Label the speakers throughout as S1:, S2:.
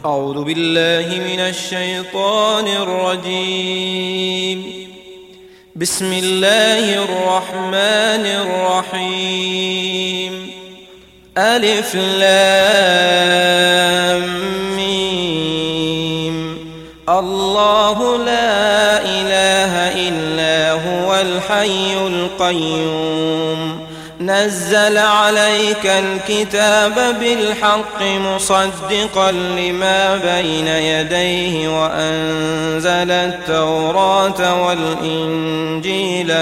S1: أعوذ بالله من الشيطان الرجيم. بسم الله الرحمن الرحيم. ألف لام ميم. الله لا إله إلا هو الحي القيوم. نزل عليك الكتاب بالحق مصدقا لما بين يديه وأنزل التوراة والإنجيل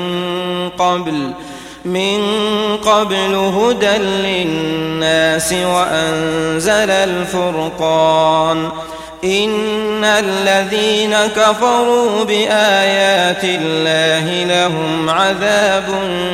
S1: من قبل هدى للناس وأنزل الفرقان. إن الذين كفروا بآيات الله لهم عذاب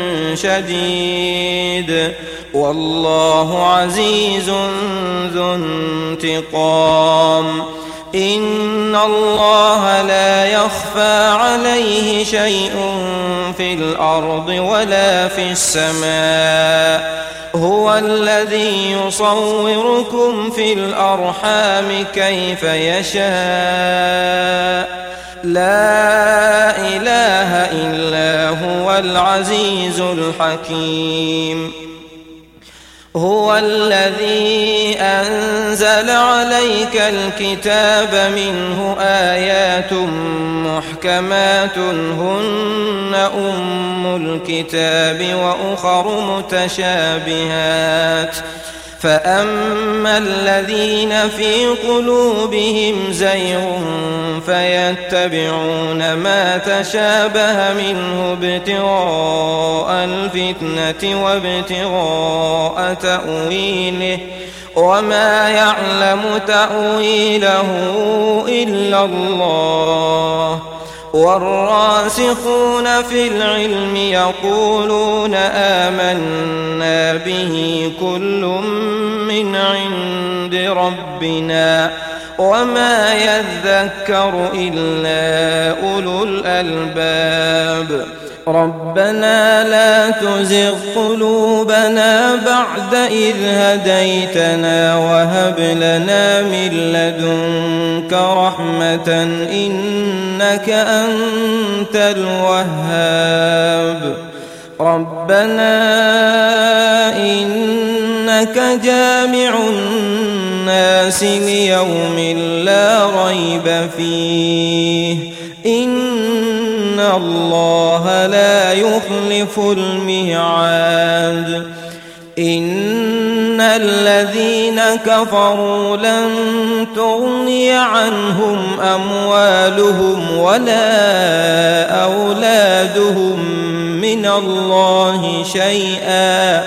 S1: شديد والله عزيز ذو انتقام. إن الله لا يخفى عليه شيء في الأرض ولا في السماء. هو الذي يصوركم في الأرحام كيف يشاء. لا إله إلا هو العزيز الحكيم. هو الذي أنزل عليك الكتاب منه آيات محكمات هن أم الكتاب وأخر متشابهات. فأما الذين في قلوبهم زيغ فيتبعون ما تشابه منه ابتغاء الفتنة وابتغاء تأويله وما يعلم تأويله إلا الله. والراسخون في العلم يقولون آمنا به كل من عند ربنا وما يذكر إلا أولو الألباب. ربنا لا تزغ قلوبنا بعد إذ هديتنا وهب لنا من لدنك رحمة إنك أنت الوهاب. ربنا إنك جامع الناس ليوم لا ريب فيه إن الله لا يخلف الميعاد. إن الذين كفروا لن تغني عنهم أموالهم ولا أولادهم من الله شيئا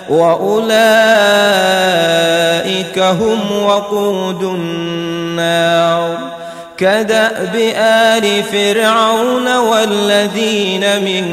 S1: وأولئك هم وقود النار. كدأب آل فرعون والذين من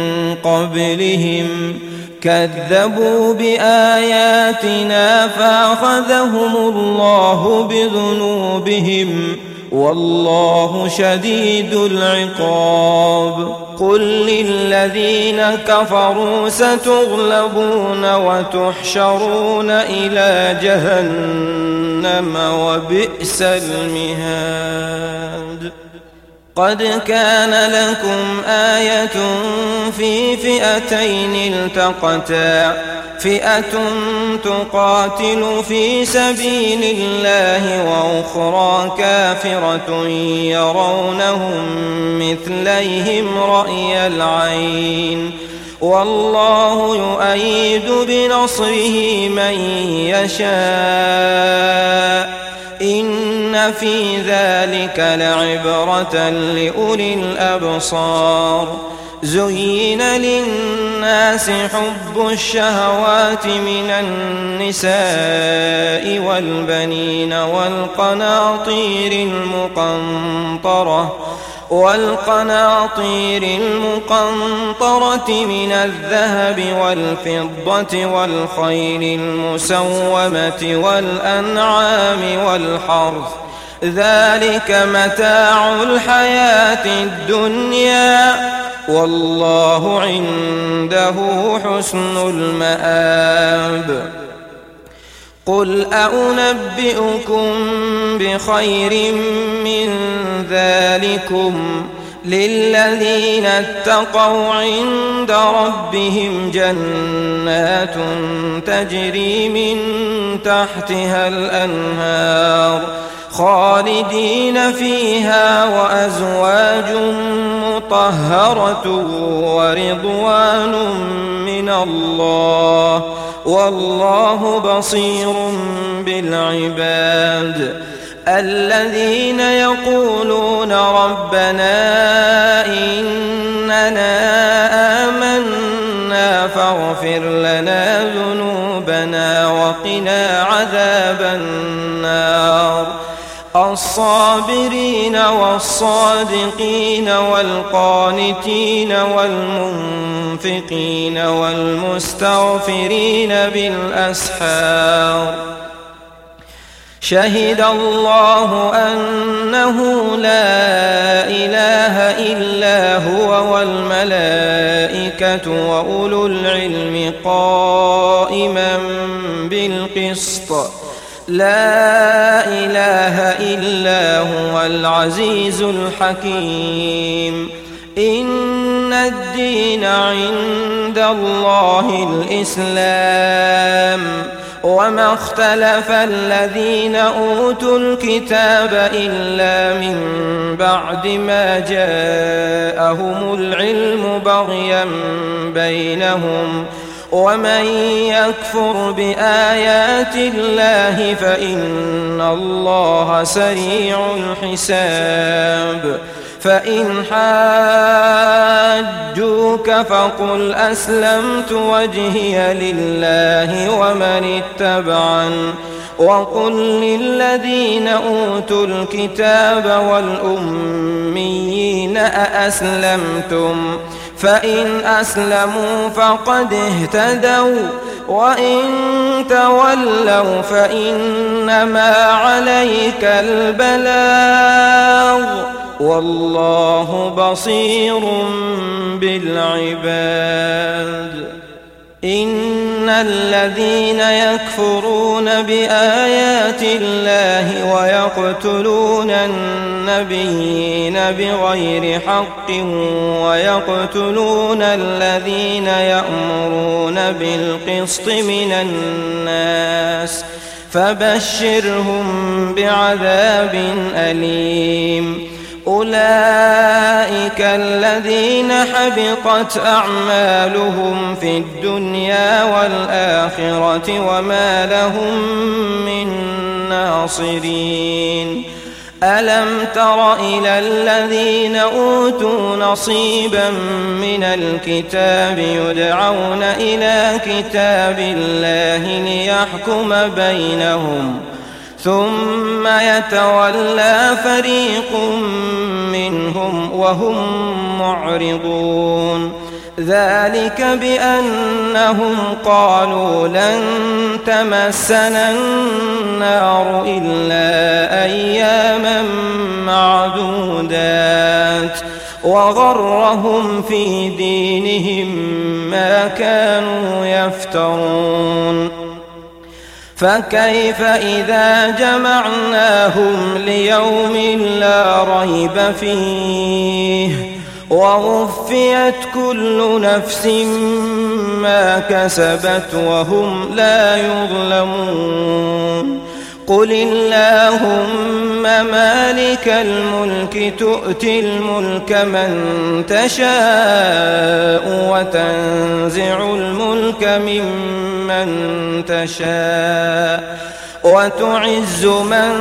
S1: قبلهم كذبوا بآياتنا فأخذهم الله بذنوبهم والله شديد العقاب. قل للذين كفروا ستغلبون وتحشرون إلى جهنم وبئس المهاد. قد كان لكم آية في فئتين التقتا فئة تقاتل في سبيل الله وأخرى كافرة يرونهم مثليهم رأي العين والله يؤيد بنصره من يشاء. إن في ذلك لعبرة لأولي الأبصار. زين للناس حب الشهوات من النساء والبنين والقناطير المقنطرة من الذهب والفضة والخيل المسومة والأنعام والحرث ذلك متاع الحياة الدنيا والله عنده حسن المآب. قل أنبئكم بخير من ذلكم للذين اتقوا عند ربهم جنات تجري من تحتها الأنهار خالدين فيها وأزواج مطهرة ورضوان من الله والله بصير بالعباد الذين يقولون ربنا إننا آمنا فاغفر لنا ذنوبنا وقنا عذاب النار الصابرين والصادقين والقانتين والمنفقين والمستغفرين بالأسحار شهد الله أنه لا إله إلا هو والملائكة وأولو العلم قائما بالقسط لا إله إلا هو العزيز الحكيم إن الدين عند الله الإسلام وما اختلف الذين أوتوا الكتاب إلا من بعد ما جاءهم العلم بغيا بينهم ومن يكفر بآيات الله فإن الله سريع الحساب فإن حاجوك فقل أسلمت وجهي لله ومن اتبعن وقل للذين أوتوا الكتاب والأميين أأسلمتم فإن أسلموا فقد اهتدوا وإن تولوا فإنما عليك البلاغ والله بصير بالعباد إن الذين يكفرون بآيات الله ويقتلون النبيين بغير حق ويقتلون الذين يأمرون بالقسط من الناس فبشرهم بعذاب أليم أولئك الذين حبطت أعمالهم في الدنيا والآخرة وما لهم من ناصرين ألم تر إلى الذين أوتوا نصيبا من الكتاب يدعون إلى كتاب الله ليحكم بينهم ثم يتولى فريق منهم وهم معرضون ذلك بأنهم قالوا لن تمسنا النار إلا أياما معدودات وغرهم في دينهم ما كانوا يفترون فكيف إذا جمعناهم ليوم لا ريب فيه ووفيت كل نفس ما كسبت وهم لا يظلمون قل اللهم مالك الملك تؤتي الملك من تشاء وتنزع الملك ممن تشاء وتعز من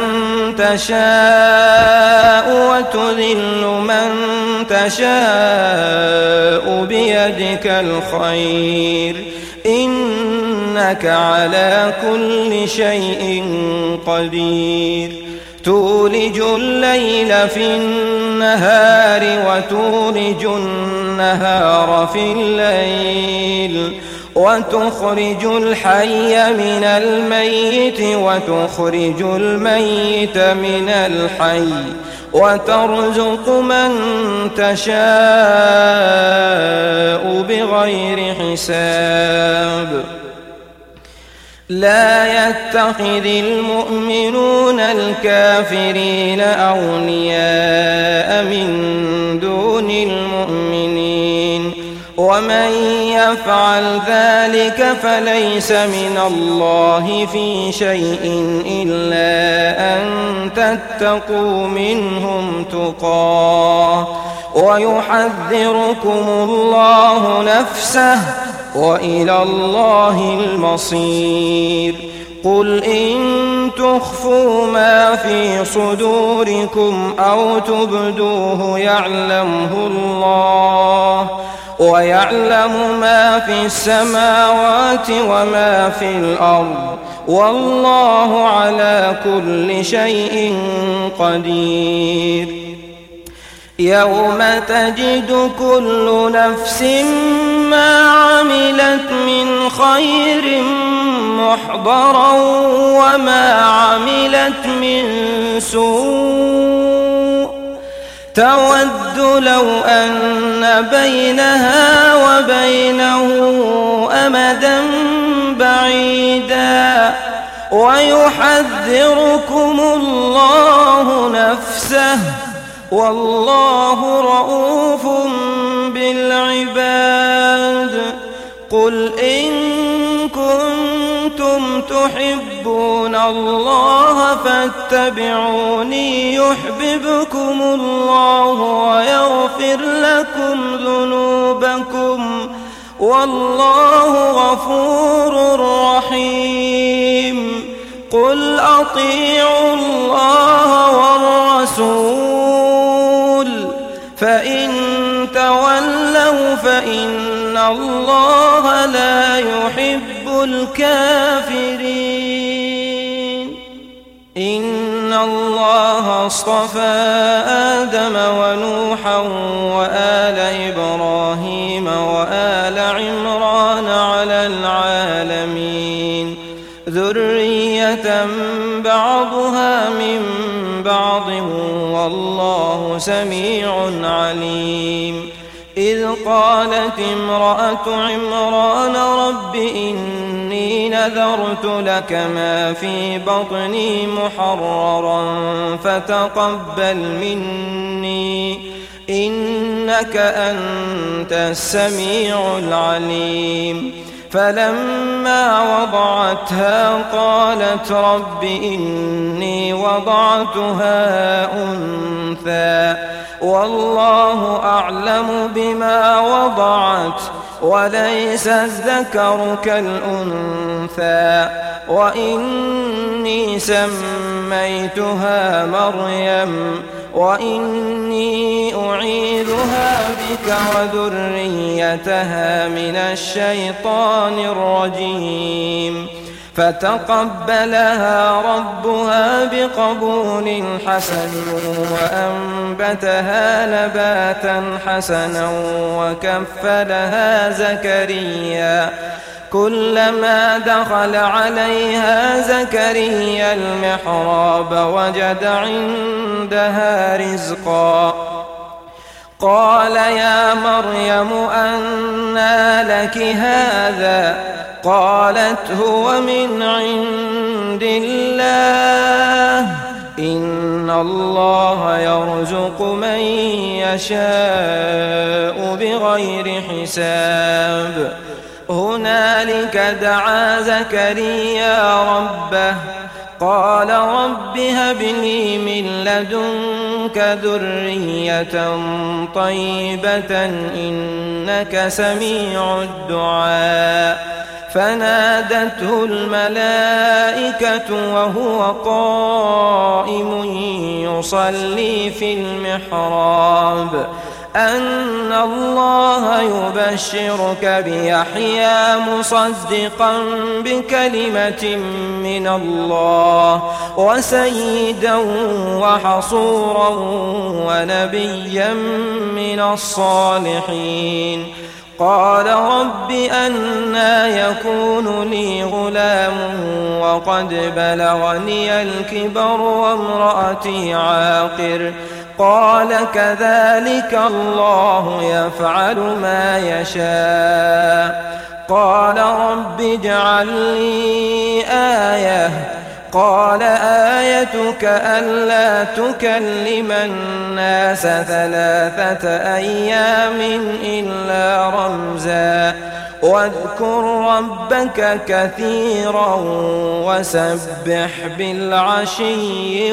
S1: تشاء وتذل من تشاء بيدك الخير إنك على كل شيء قدير تولج الليل في النهار وتولج النهار في الليل وتخرج الحي من الميت وتخرج الميت من الحي وترزق من تشاء بغير حساب لا يتخذ المؤمنون الكافرين أولياء من دون المؤمنين ومن يفعل ذلك فليس من الله في شيء إلا أن تتقوا منهم تقاه ويحذركم الله نفسه وإلى الله المصير. قل إن تخفوا ما في صدوركم أو تبدوه يعلمه الله ويعلم ما في السماوات وما في الأرض والله على كل شيء قدير. يوم تجد كل نفس ما عملت من خير محضرا وما عملت من سوء تود لو أن بينها وبينه أمدا بعيدا ويحذركم الله نفسه والله رؤوف بالعباد. قل إن كنتم تحبون الله فاتبعوني يحببكم الله ويغفر لكم ذنوبكم والله غفور رحيم. قل أطيعوا الله والرسول فإن تولوا فإن الله لا يحب الكافرين. إن الله اصطفى آدم ونوحا وآل إبراهيم وآل عمران على العالمين ذرية بعضها من بعض والله سميع عليم. إذ قالت امرأة عمران رب إني نذرت لك ما في بطني محررا فتقبل مني إنك أنت السميع العليم. فلما وضعتها قالت رب إني وضعتها أنثى والله أعلم بما وضعت وليس الذكر كالأنثى وإني سميتها مريم وإني أعيذها بك وذريتها من الشيطان الرجيم. فتقبلها ربها بقبول حسن وأنبتها نباتا حسنا وكفلها زكريا كلما دخل عليها زكريا المحراب وجد عندها رزقا قال يا مريم أنى لك هذا قالت هو من عند الله إن الله يرزق من يشاء بغير حساب. هنالك دعا زكريا ربه قال رب هب لي من لدنك ذرية طيبة إنك سميع الدعاء. فنادته الملائكة وهو قائم يصلي في المحراب أن الله يبشرك بيحيى مصدقا بكلمة من الله وسيدا وحصورا ونبيا من الصالحين. قال رب أنى يكون لي غلام وقد بلغني الكبر وامرأتي عاقر قال كذلك الله يفعل ما يشاء. قال رب اجعل لي آية قال آيتك ألا تكلم الناس 3 أيام إلا رمزا واذكر ربك كثيرا وسبح بالعشي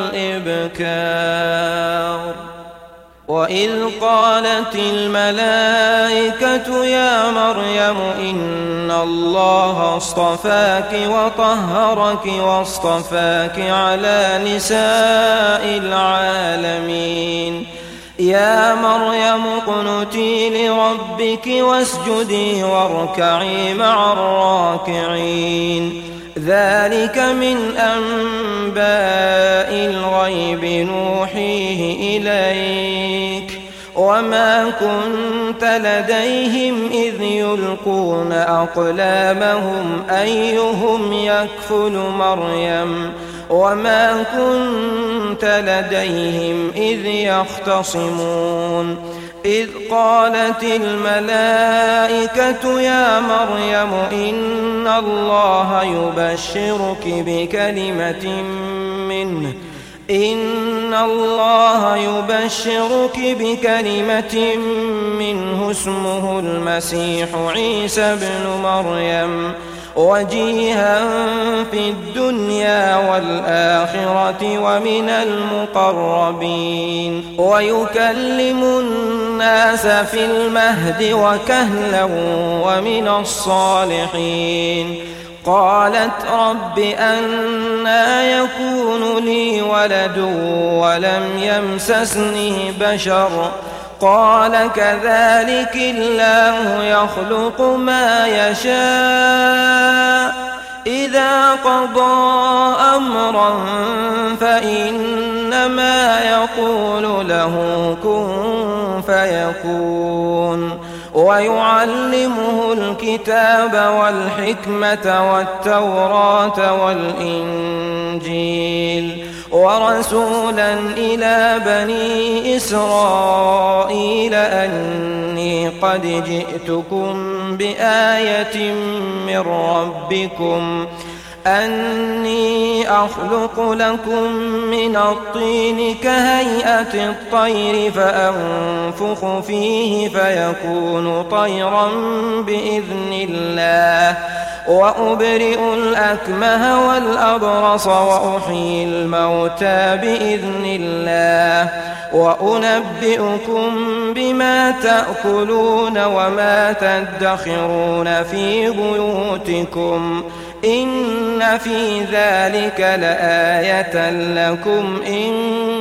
S1: والإبكار. وإذ قالت الملائكة يا مريم إن الله اصطفاك وطهرك واصطفاك على نساء العالمين يا مريم اقنتي لربك واسجدي واركعي مع الراكعين ذلك من أنباء الغيب نوحيه إليك وما كنت لديهم إذ يلقون أقلامهم أيهم يكفل مريم وما كنت لديهم إذ يختصمون إذ قالت الملائكة يا مريم إن الله يبشرك بكلمة منه اسمه المسيح عيسى ابن مريم وجيها في الدنيا والآخرة ومن المقربين ويكلم الناس في المهد وكهلا ومن الصالحين. قالت رب أنى يكون لي ولد ولم يمسسني بشر قال كذلك الله يخلق ما يشاء إذا قضى أمرا فإنما يقول له كن فيكون. ويعلمه الكتاب والحكمة والتوراة والإنجيل ورسولا إلى بني إسرائيل أني قد جئتكم بآية من ربكم أني أخلق لكم من الطين كهيئة الطير فأنفخ فيه فيكون طيرا بإذن الله وأبرئ الأكمه والأبرص وأحيي الموتى بإذن الله وأنبئكم بما تأكلون وما تدخرون في بيوتكم إن في ذلك لآية لكم إن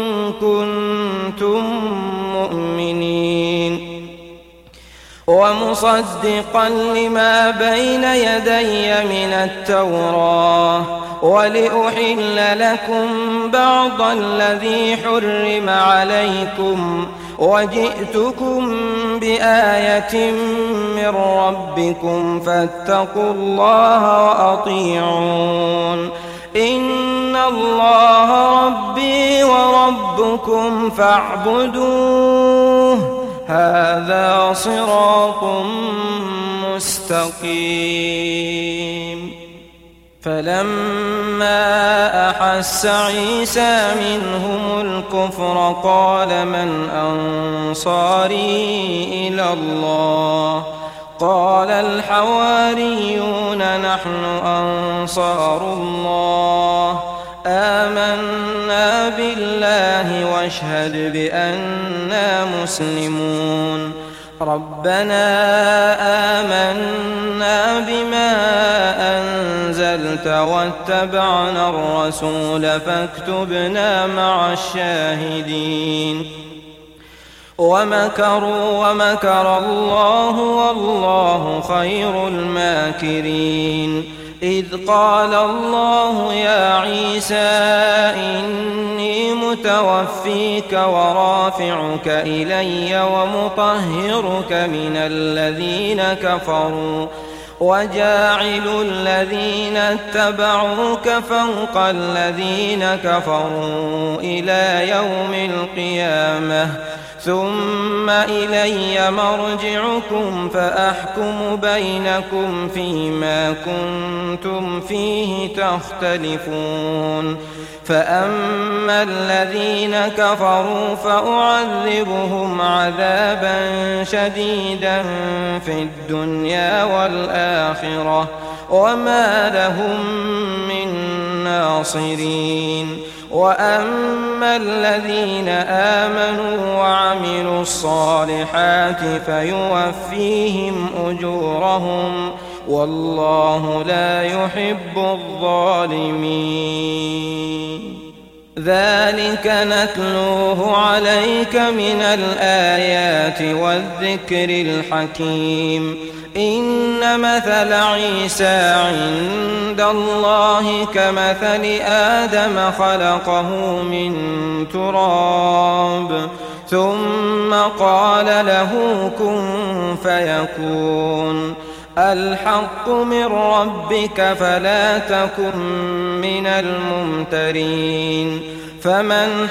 S1: كنتم مؤمنين. ومصدقا لما بين يدي من التوراة ولأحل لكم بعض الذي حرم عليكم وجئتكم بآية من ربكم فاتقوا الله وأطيعون إن الله ربي وربكم فاعبدوه هذا صراط مستقيم. فلما أحس عيسى منهم الكفر قال من أنصاري إلى الله قال الحواريون نحن أنصار الله آمنا بالله واشهد بأننا مسلمون. ربنا آمنا بما أنزلت واتبعنا الرسول فاكتبنا مع الشاهدين. ومكروا ومكر الله والله خير الماكرين. إذ قال الله يا عيسى إني متوفيك ورافعك إلي ومطهرك من الذين كفروا وجاعل الذين اتبعوك فوق الذين كفروا إلى يوم القيامة ثم إلي مرجعكم فأحكم بينكم فيما كنتم فيه تختلفون فأما الذين كفروا فأعذبهم عذابا شديدا في الدنيا والآخرة وما لهم من ناصرين وأما الذين آمنوا وعملوا الصالحات فيوفيهم أجورهم والله لا يحب الظالمين ذلك نتلوه عليك من الآيات والذكر الحكيم إن مثل عيسى عند الله كمثل آدم خلقه من تراب ثم قال له كن فيكون الحق من ربك فلا تكن من الممترين فمن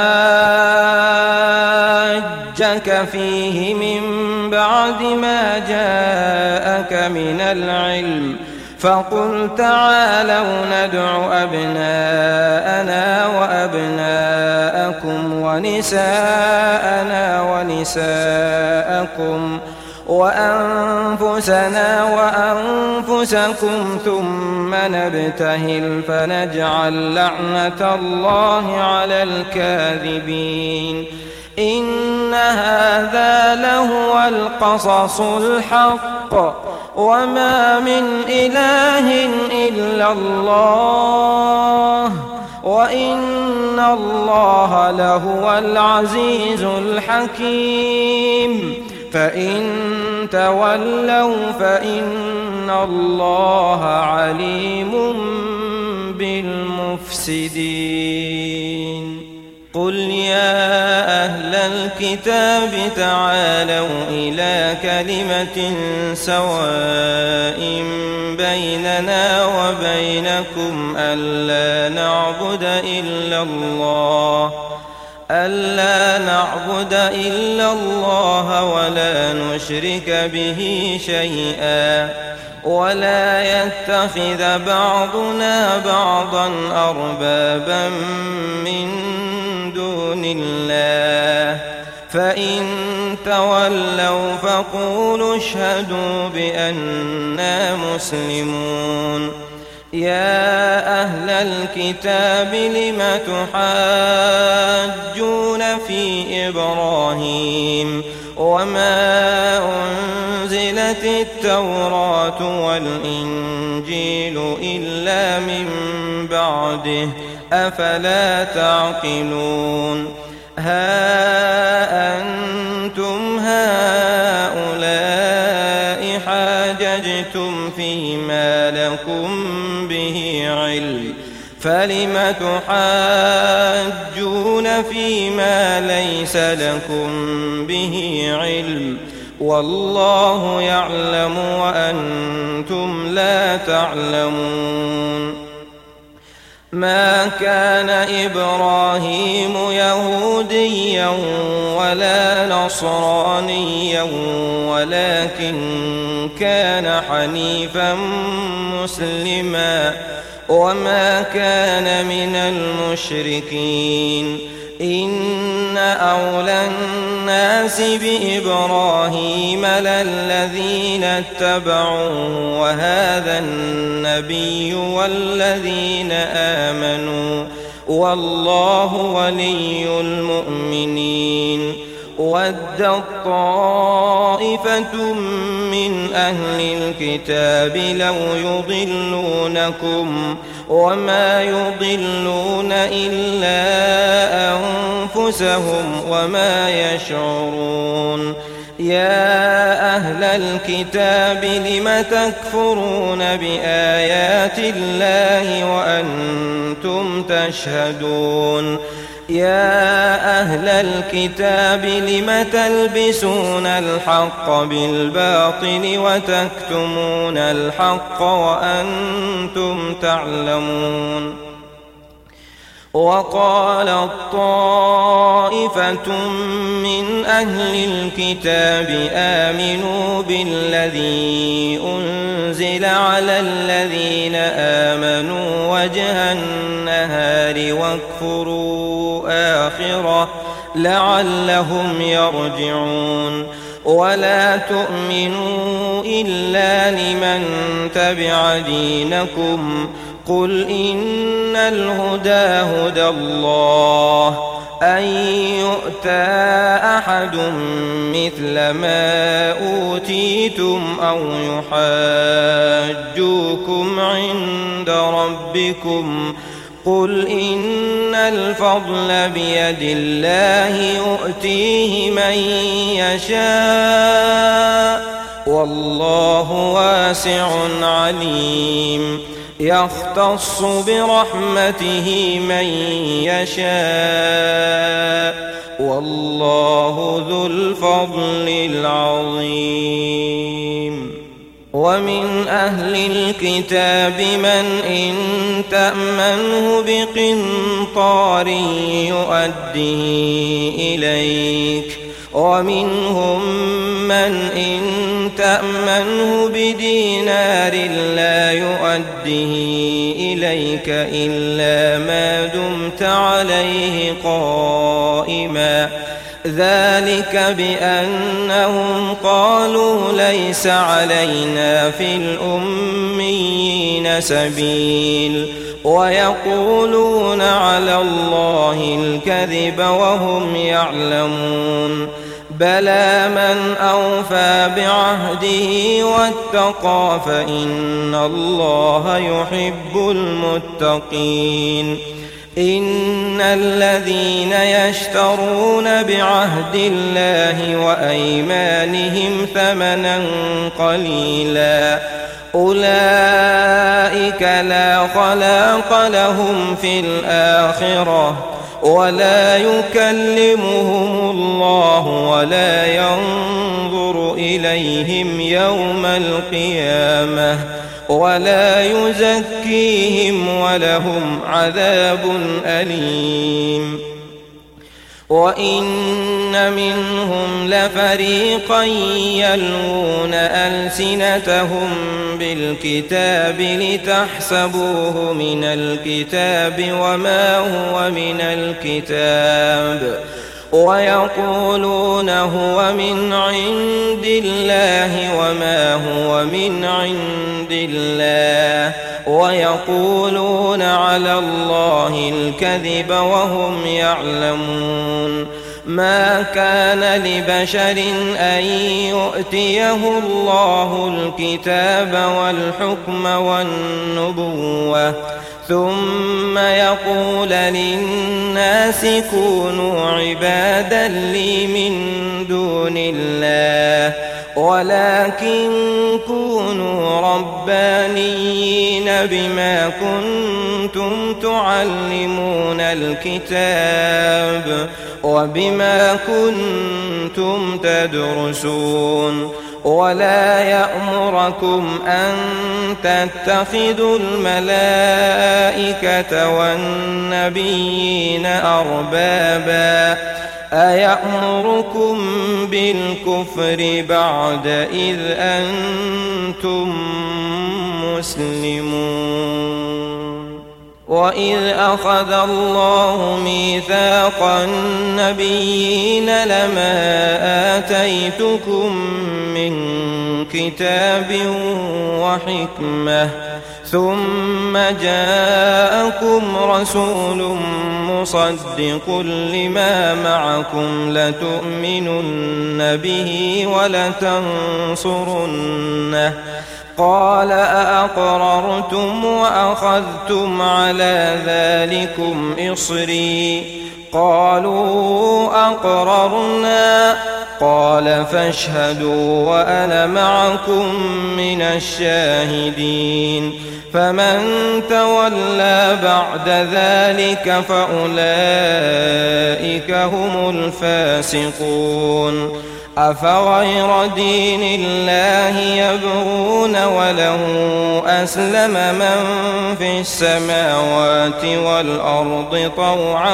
S1: حاجك فيه من بعد ما جاءك من العلم فقل تعالوا ندع أبناءنا وأبناءكم ونساءنا ونساءكم وأنفسنا وأنفسكم ثم نبتهل فنجعل لعنة الله على الكاذبين إن هذا لهو القصص الحق وما من إله إلا الله وإن الله لهو العزيز الحكيم فإن تولوا فإن الله عليم بالمفسدين قل يا أهل الكتاب تعالوا إلى كلمة سواء بيننا وبينكم ألا نعبد إلا الله ولا نشرك به شيئا ولا يتخذ بعضنا بعضا أربابا من دون الله فإن تولوا فقولوا اشهدوا بأننا مسلمون يا أهل الكتاب لم تحاجون في إبراهيم وما أنزلت التوراة والإنجيل إلا من بعده أفلا تعقلون ها أنتم هؤلاء حاججتم فيما لكم به علم فلم تحاجون فيما ليس لكم به علم والله يعلم وأنتم لا تعلمون ما كان إبراهيم يهوديا ولا نصرانيا ولكن كان حنيفا مسلما وما كان من المشركين إن أولى الناس بإبراهيم للذين اتبعوه وهذا النبي والذين آمنوا والله ولي المؤمنين ودت طائفة من أهل الكتاب لو يضلونكم وما يضلون إلا أنفسهم وما يشعرون يا أهل الكتاب لم تكفرون بآيات الله وأنتم تشهدون يا أهل الكتاب لم تلبسون الحق بالباطل وتكتمون الحق وأنتم تعلمون وقالت طائفة من أهل الكتاب آمنوا بالذي أنزل على الذين آمنوا وجه النهار واكفروا آخره لعلهم يرجعون ولا تؤمنوا إلا لمن تبع دينكم قل إن الهدى هدى الله أن يؤتى أحد مثل ما أوتيتم أو يحاجوكم عند ربكم قل إن الفضل بيد الله يؤتيه من يشاء والله واسع عليم يختص برحمته من يشاء والله ذو الفضل العظيم ومن أهل الكتاب من إن تأمنه بقنطار يؤديه إليك ومنهم من إن تأمنه بدينار لا يؤديه إليك إلا ما دمت عليه قائما ذلك بأنهم قالوا ليس علينا في الأميين سبيل ويقولون على الله الكذب وهم يعلمون بلى من أوفى بعهده واتقى فإن الله يحب المتقين إن الذين يشترون بعهد الله وأيمانهم ثمنا قليلا أولئك لا خلاق لهم في الآخرة ولا يكلمهم الله ولا ينظر إليهم يوم القيامة ولا يزكيهم ولهم عذاب أليم وإن منهم لفريقا يلوون ألسنتهم بالكتاب لتحسبوه من الكتاب وما هو من الكتاب ويقولون هو من عند الله وما هو من عند الله ويقولون على الله الكذب وهم يعلمون ما كان لبشر أن يؤتيه الله الكتاب والحكم والنبوة ثم يقول للناس كونوا عبادا لي من دون الله ولكن كونوا ربانيين بما كنتم تعلمون الكتاب وبما كنتم تدرسون ولا يأمركم أن تتخذوا الملائكة والنبيين أربابا أيأمركم بالكفر بعد إذ أنتم مسلمون وإذ أخذ الله ميثاق النبيين لما آتيتكم من كتاب وحكمة ثم جاءكم رسول مصدق لما معكم لتؤمنن به ولتنصرنه قال أأقررتم وأخذتم على ذلكم إصري قالوا أقررنا قال فاشهدوا وأنا معكم من الشاهدين فمن تولى بعد ذلك فأولئك هم الفاسقون أفغير دين الله يبغون وله أسلم من في السماوات والأرض طوعا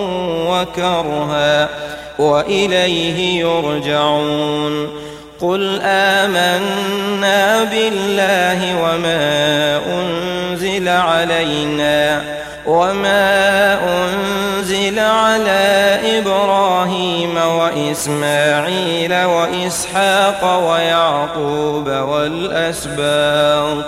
S1: وكرها وإليه يرجعون قل آمنا بالله وما أنزل علينا وما أنزل على إبراهيم وإسماعيل وإسحاق ويعقوب والأسباط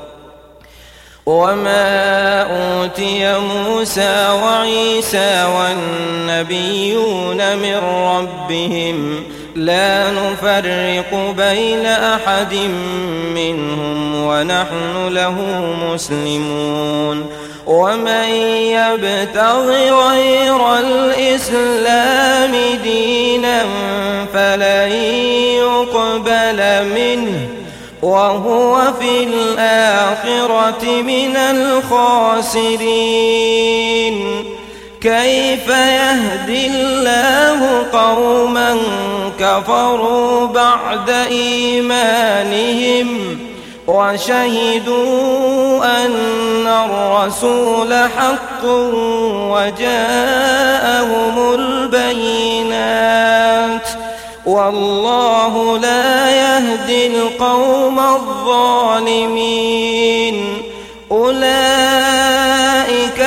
S1: وما أوتي موسى وعيسى والنبيون من ربهم لا نفرق بين أحد منهم ونحن له مسلمون ومن يبتغ غير الإسلام دينا فلن يقبل منه وهو في الآخرة من الخاسرين كيف يهدي الله قوما كفروا بعد إيمانهم وشهدوا أن الرسول حق وجاءهم البينات والله لا يهدي القوم الظالمين أولئك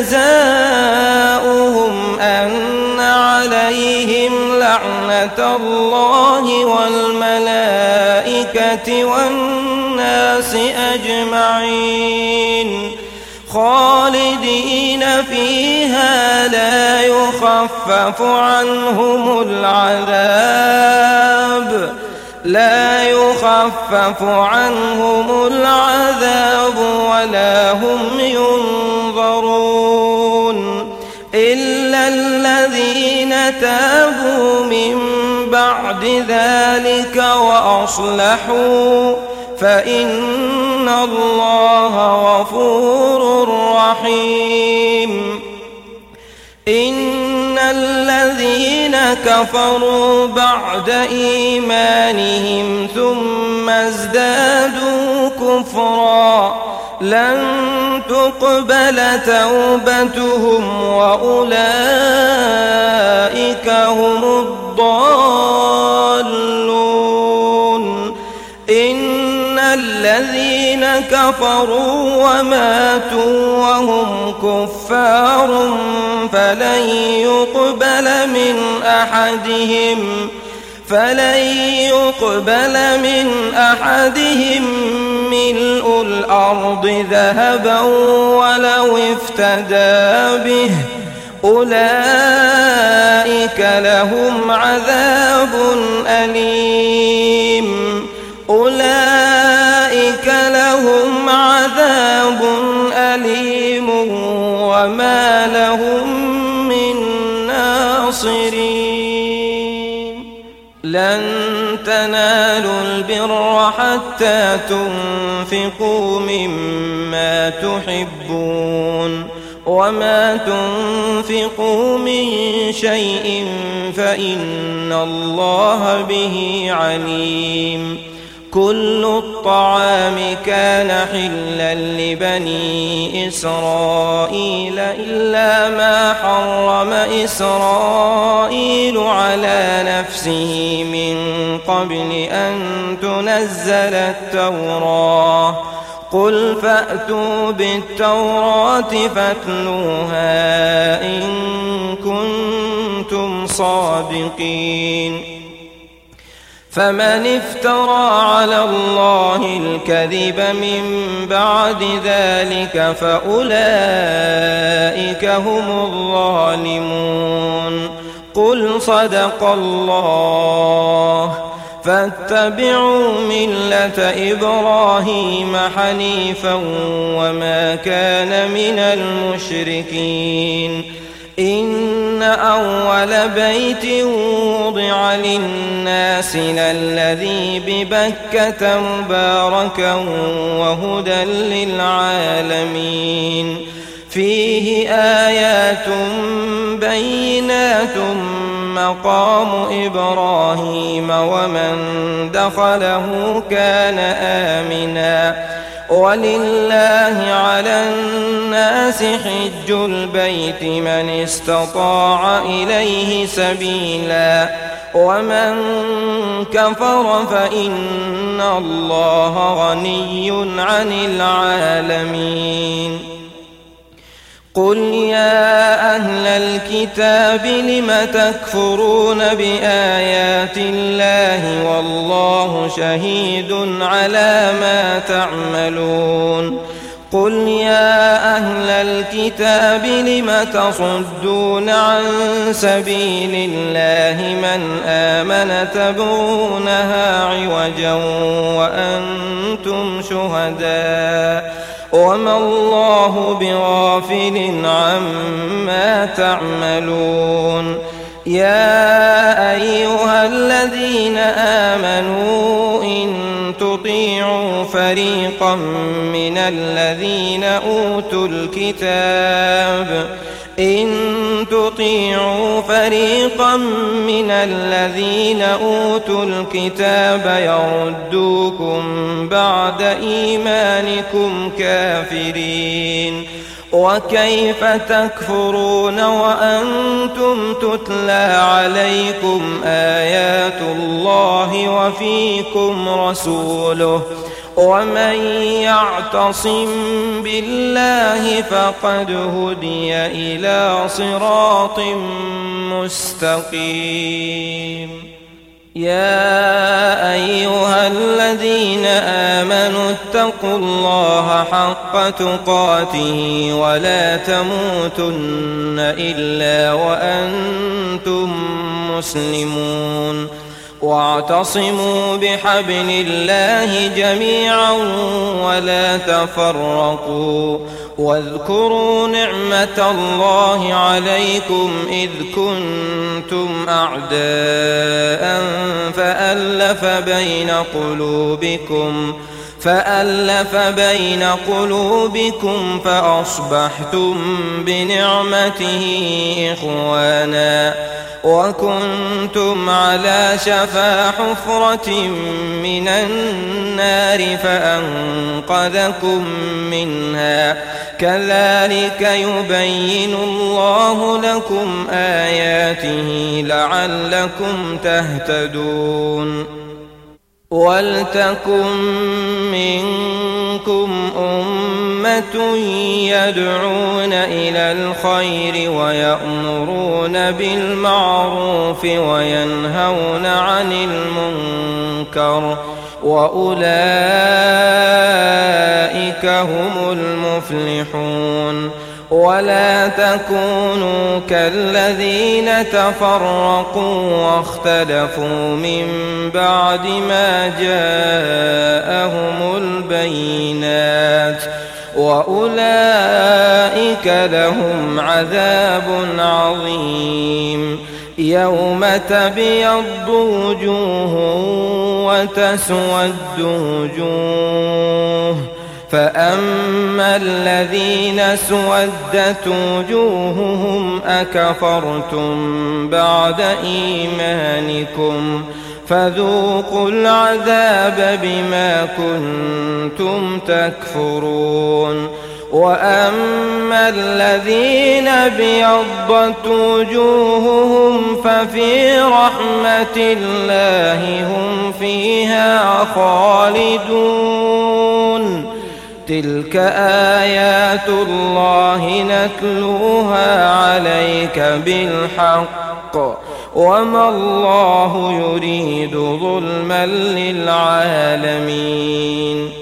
S1: جزاؤهم أن عليهم لعنة الله والملائكة والناس أجمعين خالدين فيها لا يخفف عنهم العذاب ولا هم ينظرون إلا الذين تابوا من بعد ذلك وأصلحوا فإن الله غفور رحيم إن الذين كفروا بعد إيمانهم ثم ازدادوا كفرا لن تقبل توبتهم وأولئك هم الضالون إن الذين كفروا وماتوا وهم كفار فلن يقبل من أحدهم ملء الأرض ذهبا ولو افتدى به أولئك لهم عذاب أليم وما لهم من ناصرين لن تنالوا البر حتى تنفقوا مما تحبون وما تنفقوا من شيء فإن الله به عليم كل الطعام كان حلا لبني إسرائيل إلا ما حرم إسرائيل على نفسه من قبل أن تنزل التوراة قل فأتوا بالتوراة فاتلوها إن كنتم صادقين فمن افترى على الله الكذب من بعد ذلك فأولئك هم الظالمون قل صدق الله فاتبعوا ملة إبراهيم حنيفا وما كان من المشركين إن أول بيت وضع للناس للذي ببكة مباركا وهدى للعالمين فيه آيات بينات مقام إبراهيم ومن دخله كان آمنا ولله على الناس حج البيت من استطاع إليه سبيلا ومن كفر فإن الله غني عن العالمين. قل يا أهل الكتاب لم تكفرون بآيات الله والله شهيد على ما تعملون. قل يا أهل الكتاب لم تصدون عن سبيل الله من آمن تبغونها عوجا وأنتم شهداء وما الله بغافل عما تعملون. يا أيها الذين آمنوا إن تطيعوا فريقا من الذين أوتوا الكتاب يردوكم بعد إيمانكم كافرين وكيف تكفرون وأنتم تتلى عليكم آيات الله وفيكم رسوله ومن يعتصم بالله فقد هدي إلى صراط مستقيم. يا أيها الذين آمنوا اتقوا الله حق تقاته ولا تموتن إلا وأنتم مسلمون واعتصموا بحبل الله جميعا ولا تفرقوا واذكروا نعمة الله عليكم إذ كنتم أعداء فألف بين قلوبكم فأصبحتم بنعمته إخوانا وكنتم على شفا حفرة من النار فأنقذكم منها كذلك يبين الله لكم آياته لعلكم تهتدون. ولتكن منكم أمة يدعون إلى الخير ويأمرون بالمعروف وينهون عن المنكر وأولئك هم المفلحون. ولا تكونوا كالذين تفرقوا واختلفوا من بعد ما جاءهم البينات وأولئك لهم عذاب عظيم. يوم تبيض وجوه وتسود وجوه فأما الذين سودت وجوههم أكفرتم بعد إيمانكم فذوقوا العذاب بما كنتم تكفرون. وأما الذين ابيضت وجوههم ففي رحمة الله هم فيها خالدون. تلك آيات الله نتلوها عليك بالحق وما الله يريد ظلما للعالمين.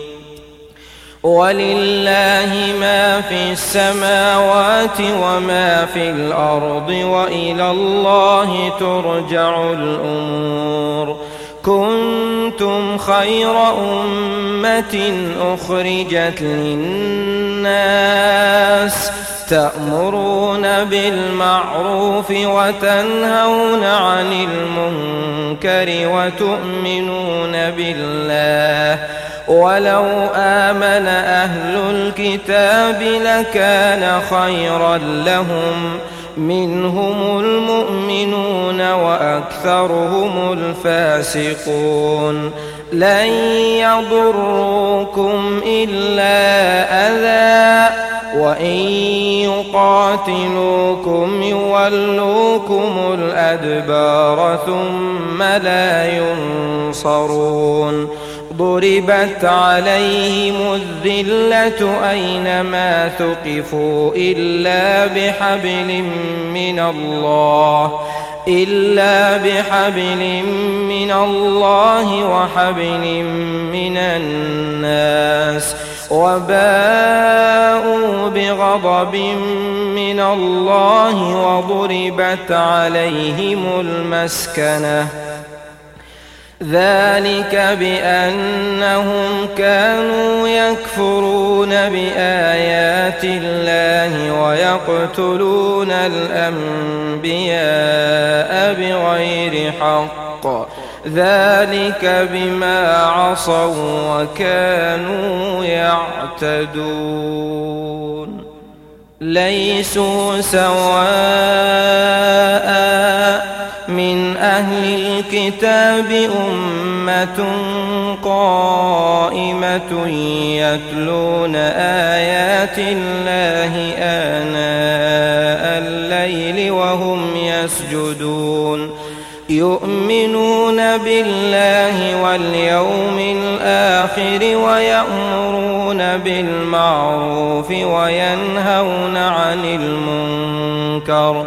S1: ولله ما في السماوات وما في الأرض وإلى الله ترجع الأمور. كنتم خير أمة أخرجت للناس تأمرون بالمعروف وتنهون عن المنكر وتؤمنون بالله. ولو آمن أهل الكتاب لكان خيرا لهم منهم المؤمنون وأكثرهم الفاسقون لن يضروكم إلا أذى وإن يقاتلوكم يولوكم الأدبار ثم لا ينصرون ضربت عليهم الذلة أينما ثقفوا إلا بحبل من الله وحبل من الناس وباءوا بغضب من الله وضربت عليهم المسكنة ذلك بأنهم كانوا يكفرون بآيات الله ويقتلون الأنبياء بغير حق ذلك بما عصوا وكانوا يعتدون ليسوا سواء من أهل الكتاب أمة قائمة يتلون آيات الله آناء الليل وهم يسجدون يؤمنون بالله واليوم الآخر ويأمرون بالمعروف وينهون عن المنكر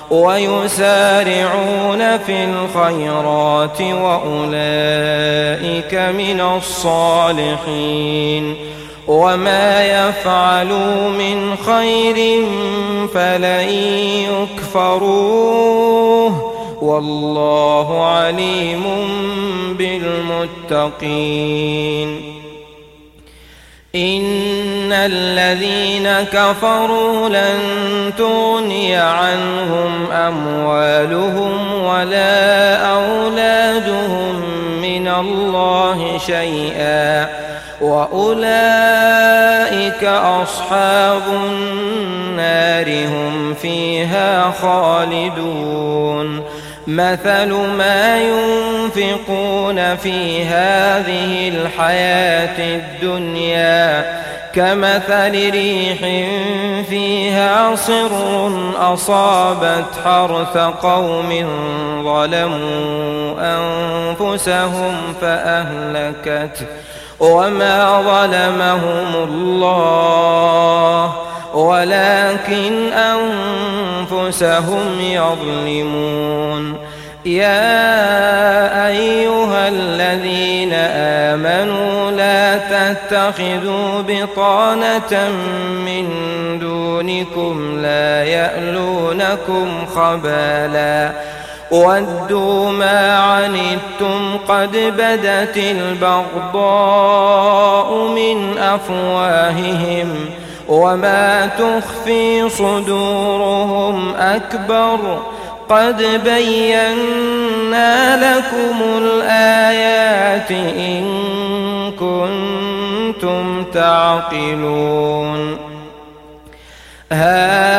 S1: ويسارعون في الخيرات وأولئك من الصالحين وما يفعلوا من خير فلن يكفروه والله عليم بالمتقين إن الذين كفروا لن تغني عنهم أموالهم ولا أولادهم من الله شيئا وأولئك أصحاب النار هم فيها خالدون مثل ما ينفقون في هذه الحياة الدنيا كمثل ريح فيها صر أصابت حرث قوم ظلموا أنفسهم فأهلكته وما ظلمهم الله ولكن أنفسهم يظلمون يا أيها الذين آمنوا لا تتخذوا بطانة من دونكم لا يألونكم خبالا ودوا ما عنتم قد بدت البغضاء من أفواههم وما تخفي صدورهم أكبر قد بينا لكم الآيات إن كنتم تعقلون ها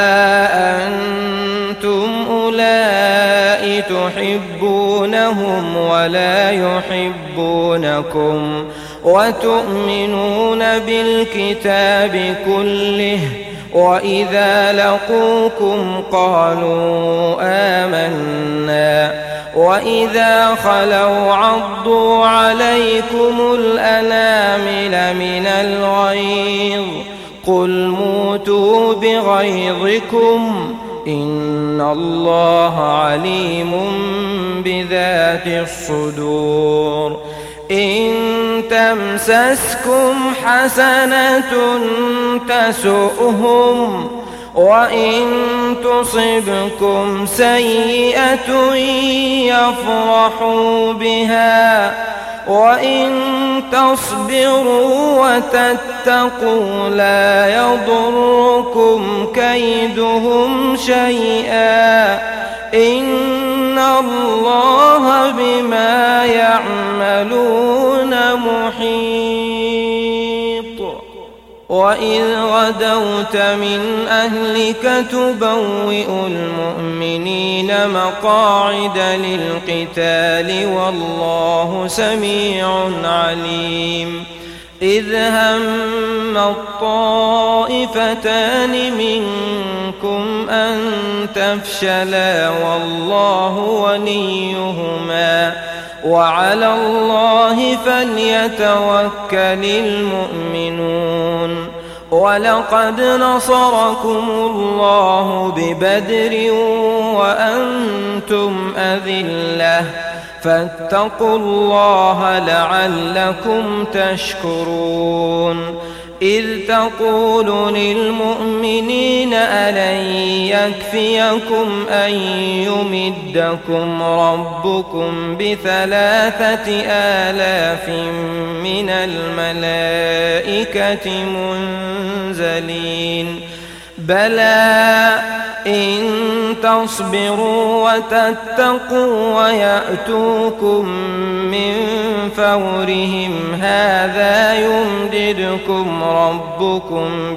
S1: أنتم أولئك تحبونهم ولا يحبونكم وتؤمنون بالكتاب كله وإذا لقوكم قالوا آمنا وإذا خلوا عضوا عليكم الأنامل من الغيظ قل موتوا بغيظكم إن الله عليم بذات الصدور إن تمسسكم حسنة تسؤهم وإن تصبكم سيئة يفرحوا بها وإن تصبروا وتتقوا لا يضركم كيدهم شيئا إن الله بما يعملون محيط وإذ غدوت من أهلك تبوئ المؤمنين مقاعد للقتال والله سميع عليم إذ هم الطائفتان منكم أن تفشلا والله وليهما وعلى الله فليتوكل المؤمنون ولقد نصركم الله ببدر وأنتم أذلة فاتقوا الله لعلكم تشكرون إذ تقول للمؤمنين ألن يكفيكم أن يمدكم ربكم ب3,000 من الملائكة منزلين بلى إن تصبروا وتتقوا ويأتوكم من فورهم هذا يمددكم ربكم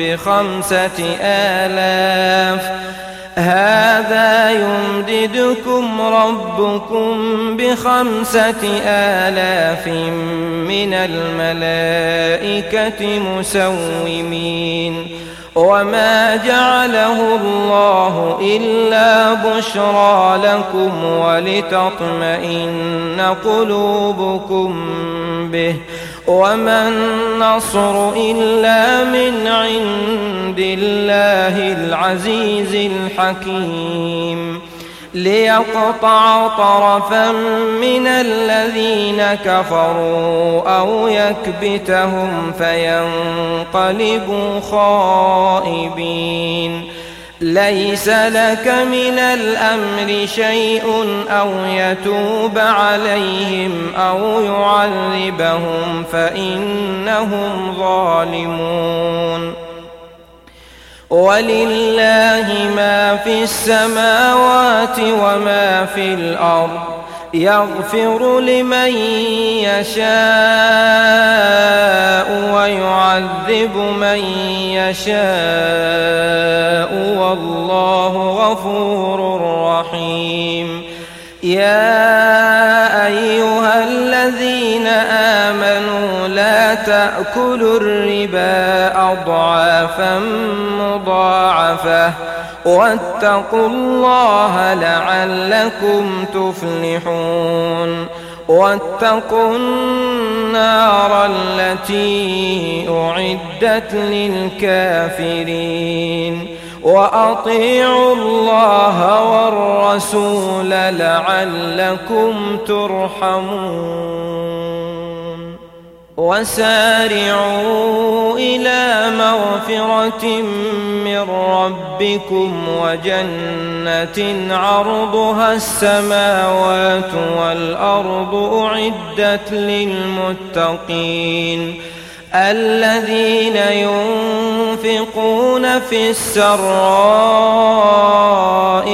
S1: ب5,000 من الملائكة مسومين وما جعله الله إلا بشرى لكم ولتطمئن قلوبكم به وما النصر إلا من عند الله العزيز الحكيم ليقطع طرفا من الذين كفروا أو يكبتهم فينقلبوا خائبين ليس لك من الأمر شيء أو يتوب عليهم أو يعذبهم فإنهم ظالمون ولله ما في السماوات وما في الأرض يغفر لمن يشاء ويعذب من يشاء والله غفور رحيم يا أيها الذين آمنوا لا تأكلوا الربا أضعافا مضاعفة واتقوا الله لعلكم تفلحون واتقوا النار التي أعدت للكافرين وأطيعوا الله والرسول لعلكم ترحمون وسارعوا إلى مغفرة من ربكم وجنة عرضها السماوات والأرض أعدت للمتقين الذين ينفقون في السراء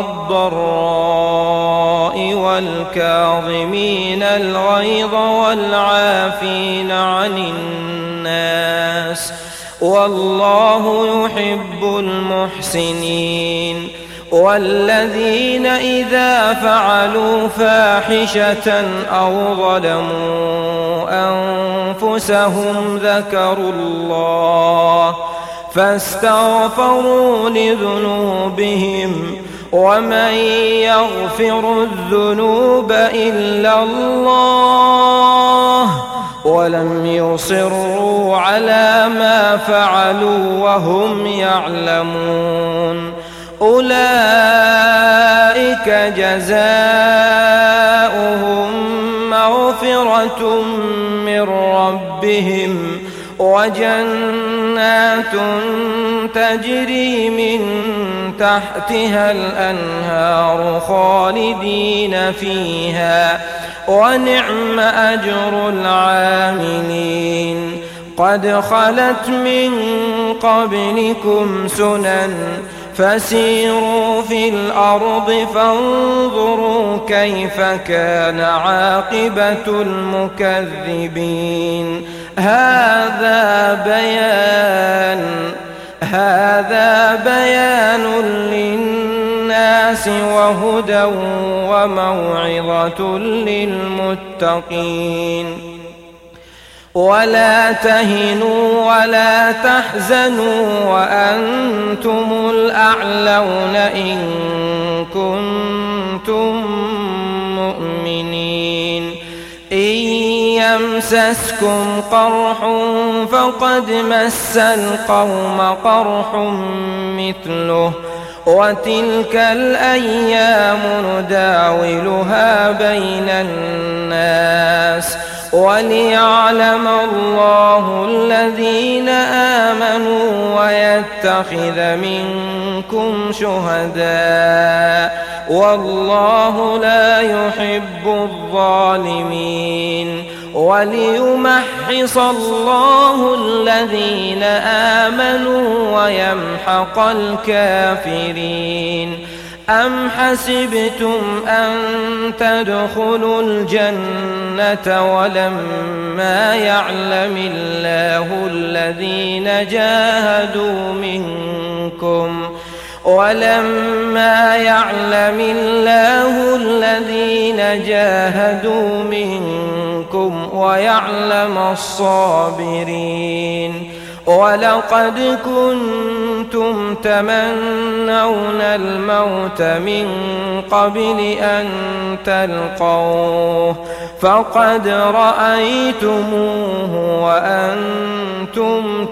S1: والضراء والكاظمين الغيظ والعافين عن الناس والله يحب المحسنين والذين إذا فعلوا فاحشة أو ظلموا أنفسهم ذكروا الله فاستغفروا لذنوبهم ومن يغفر الذنوب إلا الله ولم يصروا على ما فعلوا وهم يعلمون أولئك جزاؤهم مغفرة من ربهم وجنات تجري من تحتها الأنهار خالدين فيها ونعم أجر العاملين قد خلت من قبلكم سنن فسيروا في الأرض فانظروا كيف كان عاقبة المكذبين. هذا بيان للناس وهدى وموعظة للمتقين. ولا تهنوا ولا تحزنوا وأنتم الأعلون إن كنتم مؤمنين. إن يمسسكم قرح فقد مس القوم قرح مثله وتلك الأيام نداولها بين الناس وليعلم الله الذين آمنوا ويتخذ منكم شهداء والله لا يحب الظالمين. وليمحص الله الذين آمنوا ويمحق الكافرين. أم حسبتم أن تدخلوا الجنة ولما يعلم الله الذين جاهدوا منكم ويعلم الصابرين. ولقد كنتم تمنون الموت من قبل أن تلقوه فقد رأيتموه وأنتم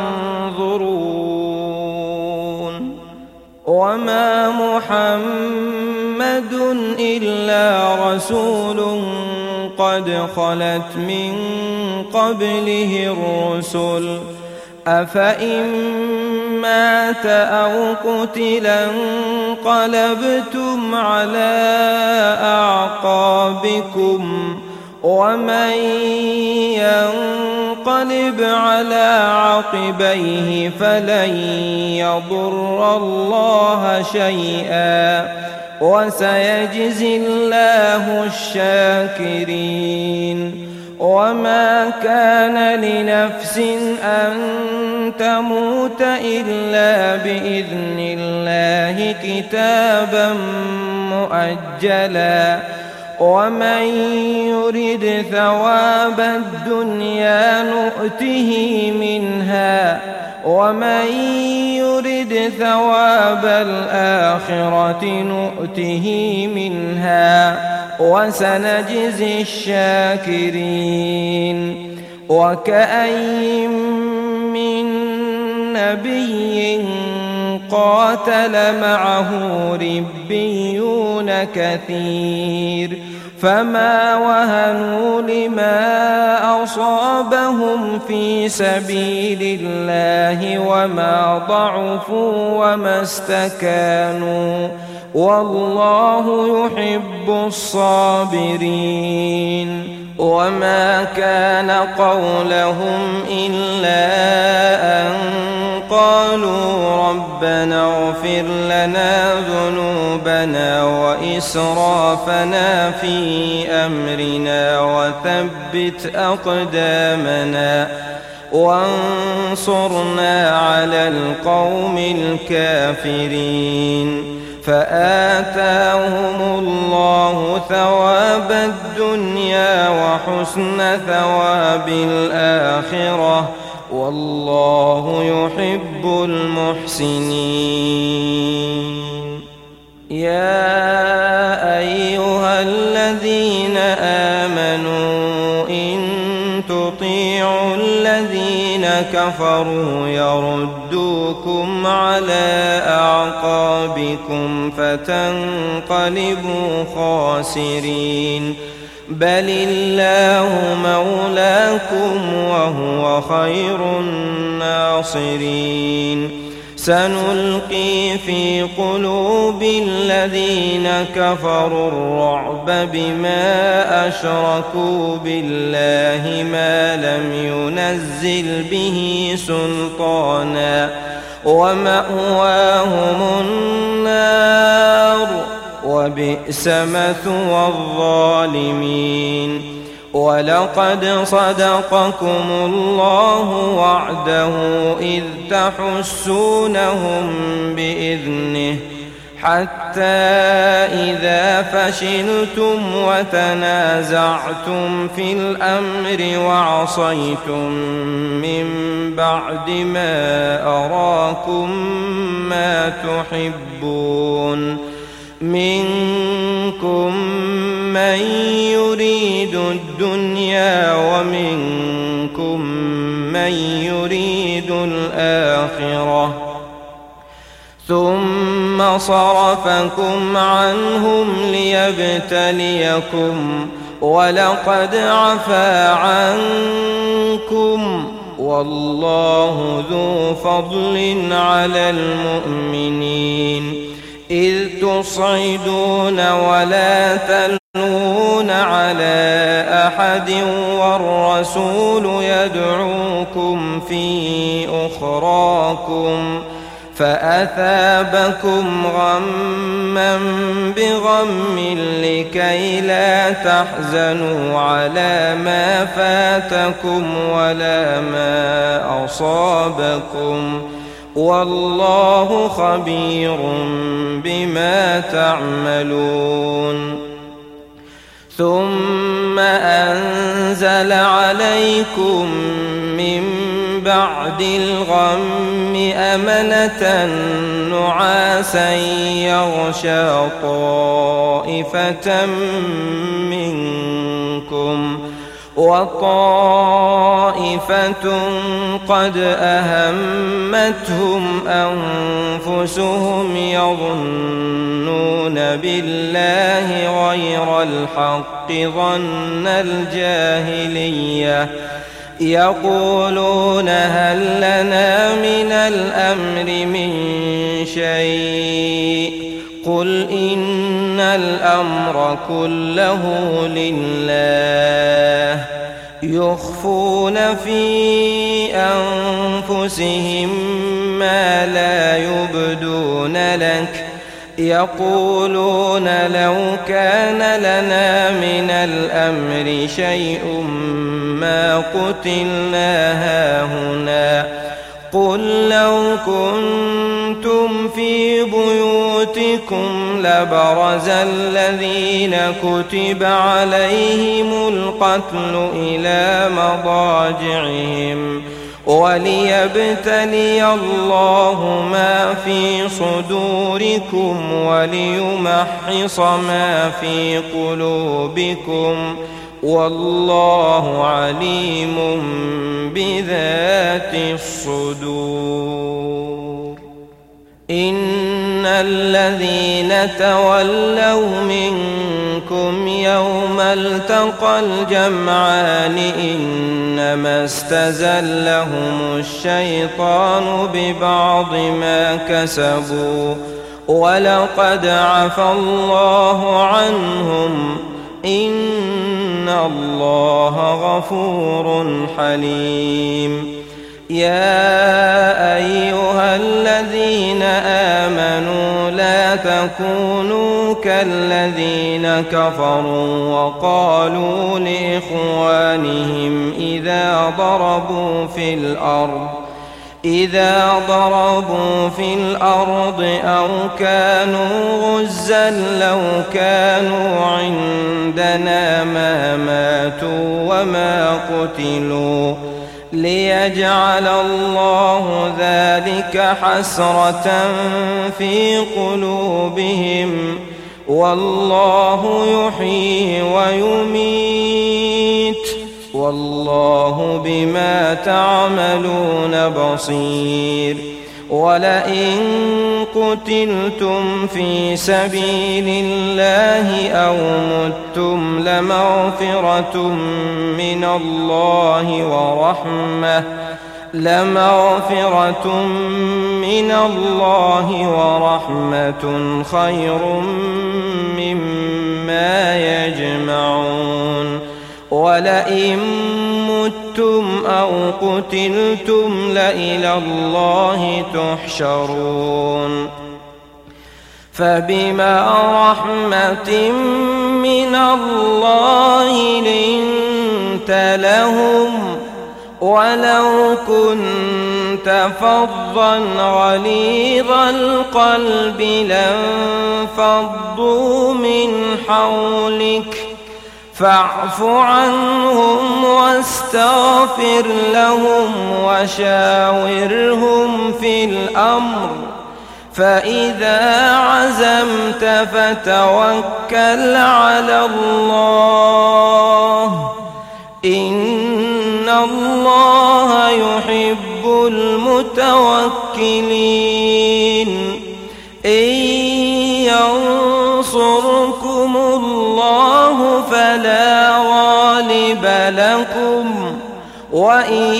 S1: تنظرون. وما محمد إلا رسول قد خلت من قبله الرسل أفإن مات أو قتلا انقلبتم على أعقابكم ومن ينقلب على عقبيه فلن يضر الله شيئا وسيجزي الله الشاكرين. وما كان لنفس أن تموت إلا بإذن الله كتابا مؤجلا ومن يرد ثواب الدنيا نؤته منها ومن يرد ثواب الآخرة نؤته منها وسنجزي الشاكرين. وكأين من نبي قاتل معه ربيون كثير فما وهنوا لما أصابهم في سبيل الله وما ضعفوا وما استكانوا والله يحب الصابرين. وما كان قولهم إلا أن قالوا ربنا اغفر لنا ذنوبنا وإسرافنا في أمرنا وثبت أقدامنا وانصرنا على القوم الكافرين. فآتاهم الله ثواب الدنيا وحسن ثواب الآخرة والله يحب المحسنين. يا أيها الذين آمنوا إن تطيعوا الذين كفروا يردوكم على أعقابكم فتنقلبوا خاسرين بل الله مولاكم وهو خير الناصرين. سنلقي في قلوب الذين كفروا الرعب بما أشركوا بالله ما لم ينزل به سلطانا ومأواهم النار وبئس مثوى الظالمين. ولقد صدقكم الله وعده إذ تحسونهم بإذنه حتى إذا فشلتم وتنازعتم في الأمر وعصيتم من بعد ما أراكم ما تحبون منكم من يريد الدنيا ومنكم من يريد الآخرة ثم صرفكم عنهم ليبتليكم ولقد عفا عنكم والله ذو فضل على المؤمنين. إذ تصعدون ولا تلوون على أحد والرسول يدعوكم في أخراكم فأثابكم غما بغم لكي لا تحزنوا على ما فاتكم ولا ما أصابكم والله خبير بما تعملون. ثم أنزل عليكم من بعد الغم أمنة نعاسا يغشى طائفة منكم وطائفة قد أهمتهم أنفسهم يظنون بالله غير الحق ظن الجاهلية يقولون هل لنا من الأمر من شيء قل إن الأمر كله لله يخفون في أنفسهم ما لا يبدون لك يقولون لو كان لنا من الأمر شيء ما قتلنا هاهنا قل لو كنتم في بيوتكم لبرز الذين كتب عليهم القتل إلى مضاجعهم وليبتلي الله ما في صدوركم وليمحص ما في قلوبكم والله عليم بذات الصدور. إن الذين تولوا منكم يوم التقى الجمعان إنما استزلهم الشيطان ببعض ما كسبوا ولقد عفا الله عنهم إن الله غفور حليم. يا أيها الذين آمنوا لا تكونوا كالذين كفروا وقالوا لإخوانهم إذا ضربوا في الأرض أو كانوا غزا لو كانوا عندنا ما ماتوا وما قتلوا ليجعل الله ذلك حسرة في قلوبهم والله يحيي ويميت والله بما تعملون بصير. ولئن قتلتم في سبيل الله أو متم لمغفرة من الله ورحمة خير مما يجمعون. ولئن متم أو قتلتم لإلى الله تحشرون فبما رحمة من الله لنت لهم ولو كنت فظا غليظ القلب لانفضوا من حولك فاعف عنهم واستغفر لهم وشاورهم في الأمر فإذا عزمت فتوكل على الله إن الله يحب المتوكلين إن ينصركم الله فلا غالب لكم وإن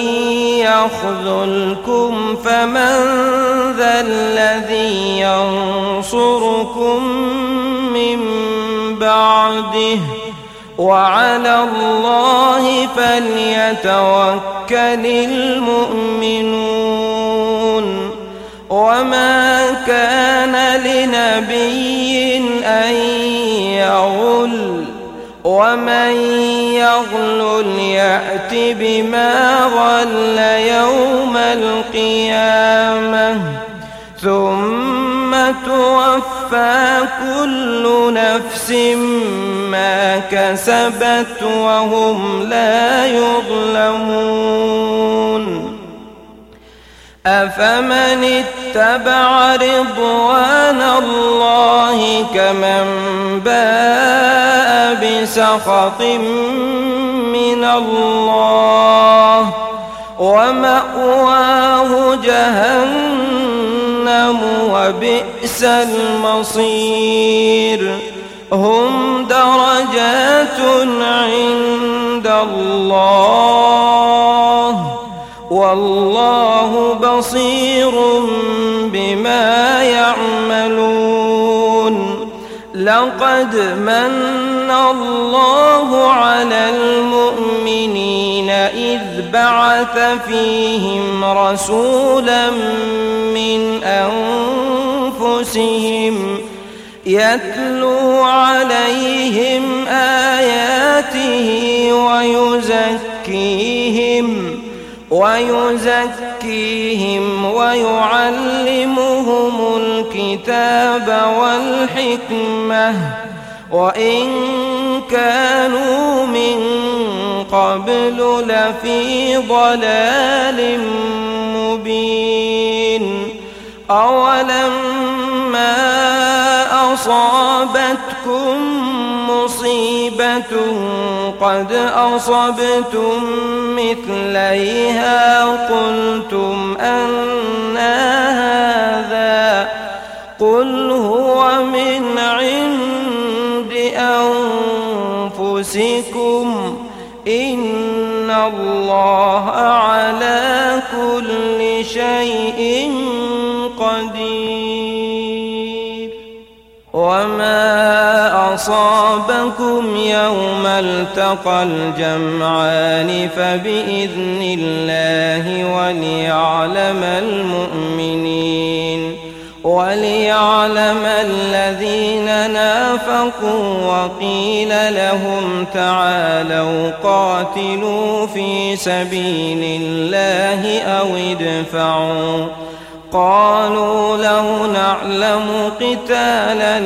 S1: يخذلكم فمن ذا الذي ينصركم من بعده وعلى الله فليتوكل المؤمنون وما كان لنبي أن يغل ومن يغلل يأت بما غل يوم القيامة ثم توفى كل نفس ما كسبت وهم لا يظلمون أفمن اتبع رضوان الله كمن باء بسخط من الله ومأواه جهنم وبئس المصير هم درجات عند الله والله بصير بما يعملون لقد من الله على المؤمنين إذ بعث فيهم رسولا من أنفسهم يتلو عليهم آياته ويزكيهم ويعلمهم الكتاب والحكمة وإن كانوا من قبل لفي ضلال مبين أولما أصابتكم مصيبة قد أصبتم مثليها قلتم أنى هذا قل هو من عند أنفسكم إن الله على كل شيء قدير وما أصابكم يوم التقى الجمعان فبإذن الله وليعلم الذين نافقوا وقيل لهم تعالوا قاتلوا في سبيل الله أو ادفعوا قالوا لو نعلم قتالا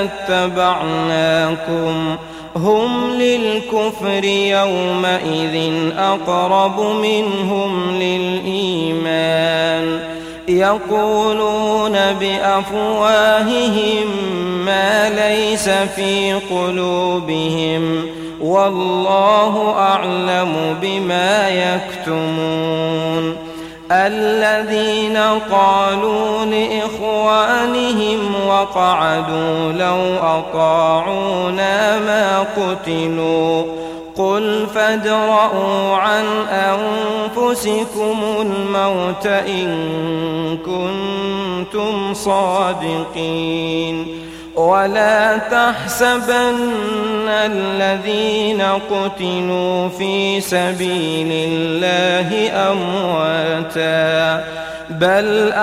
S1: لاتبعناكم هم للكفر يومئذ أقرب منهم للإيمان يقولون بأفواههم ما ليس في قلوبهم والله أعلم بما يكتمون الذين قالوا لإخوانهم وقعدوا لو أطاعونا ما قتلوا قل فادرءوا عن أنفسكم الموت إن كنتم صادقين ولا تحسبن الذين قتلوا في سبيل الله أمواتا بل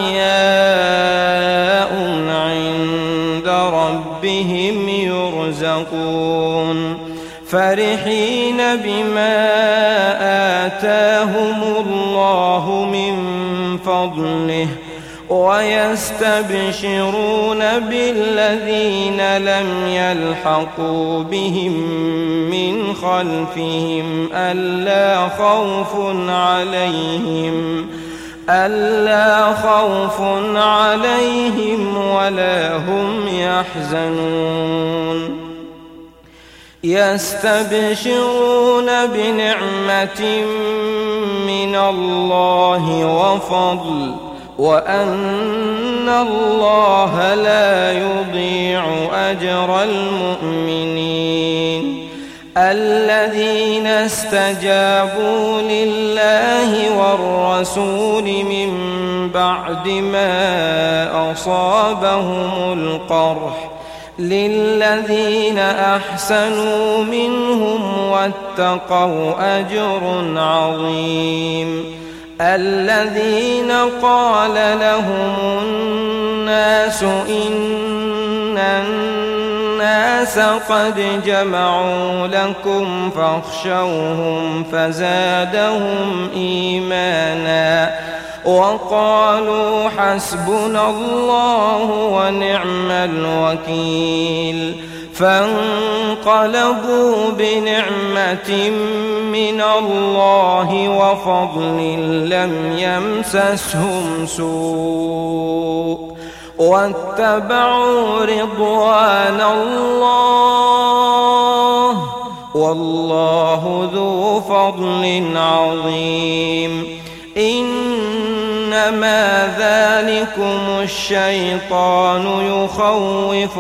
S1: أحياء عند ربهم يرزقون فرحين بما آتاهم الله من فضله ويستبشرون بالذين لم يلحقوا بهم من خلفهم ألا خوف عليهم ولا هم يحزنون يستبشرون بنعمة من الله وفضل وأن الله لا يضيع أجر المؤمنين الذين استجابوا لله والرسول من بعد ما أصابهم القرح للذين أحسنوا منهم واتقوا أجر عظيم الذين قال لهم الناس إن الناس قد جمعوا لكم فاخشوهم فزادهم إيمانا وقالوا حسبنا الله ونعم الوكيل فانقلبوا بنعمة من الله وفضل لم يمسسهم سوء واتبعوا رضوان الله والله ذو فضل عظيم إنما ذلكم الشيطان يخوف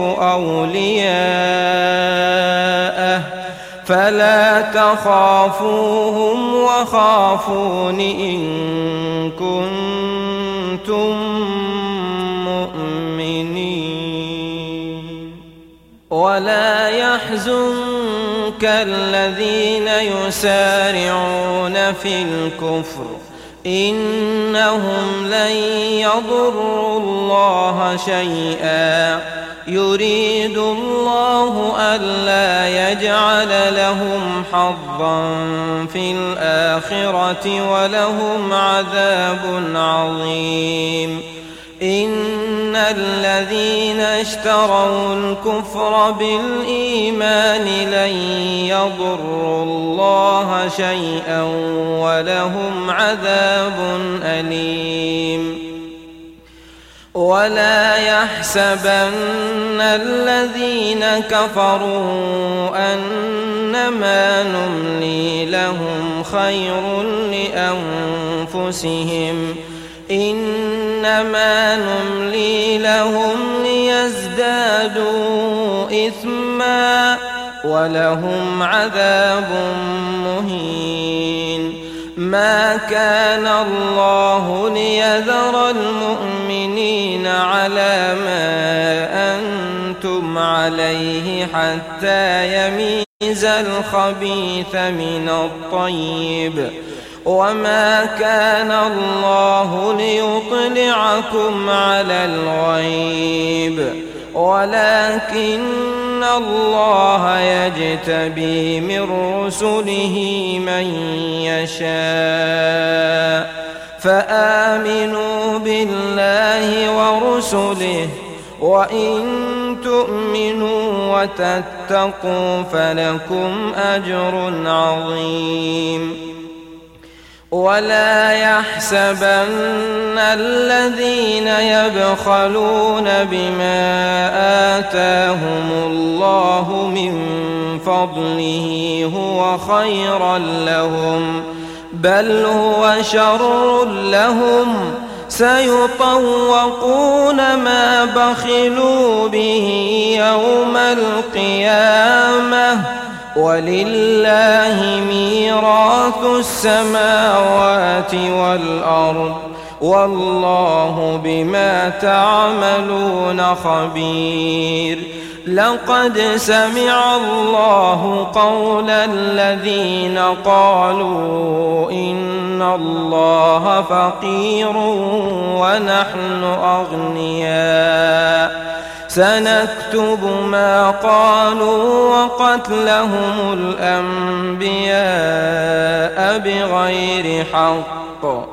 S1: أولياءه فلا تخافوهم وخافون إن كنتم مؤمنين ولا يحزنك الذين يسارعون في الكفر إنهم لن يضروا الله شيئا يريد الله ألا يجعل لهم حظا في الآخرة ولهم عذاب عظيم إن الذين اشتروا الكفر بالإيمان لن يضروا الله شيئا ولهم عذاب أليم ولا يحسبن الذين كفروا أنما نملي لهم خير لأنفسهم إنما نملي لهم ليزدادوا إثما ولهم عذاب مهين ما كان الله ليذر المؤمنين على ما أنتم عليه حتى يميز الخبيث من الطيب وما كان الله ليطلعكم على الغيب ولكن الله يجتبي من رسله من يشاء فآمنوا بالله ورسله وإن تؤمنوا وتتقوا فلكم أجر عظيم ولا يحسبن الذين يبخلون بما آتاهم الله من فضله هو خيرا لهم بل هو شر لهم سيطوقون ما بخلوا به يوم القيامة ولله ميراث السماوات والأرض والله بما تعملون خبير. لقد سمع الله قول الذين قالوا إن الله فقير ونحن أغنياء سنكتب ما قالوا وقتلهم الأنبياء بغير حق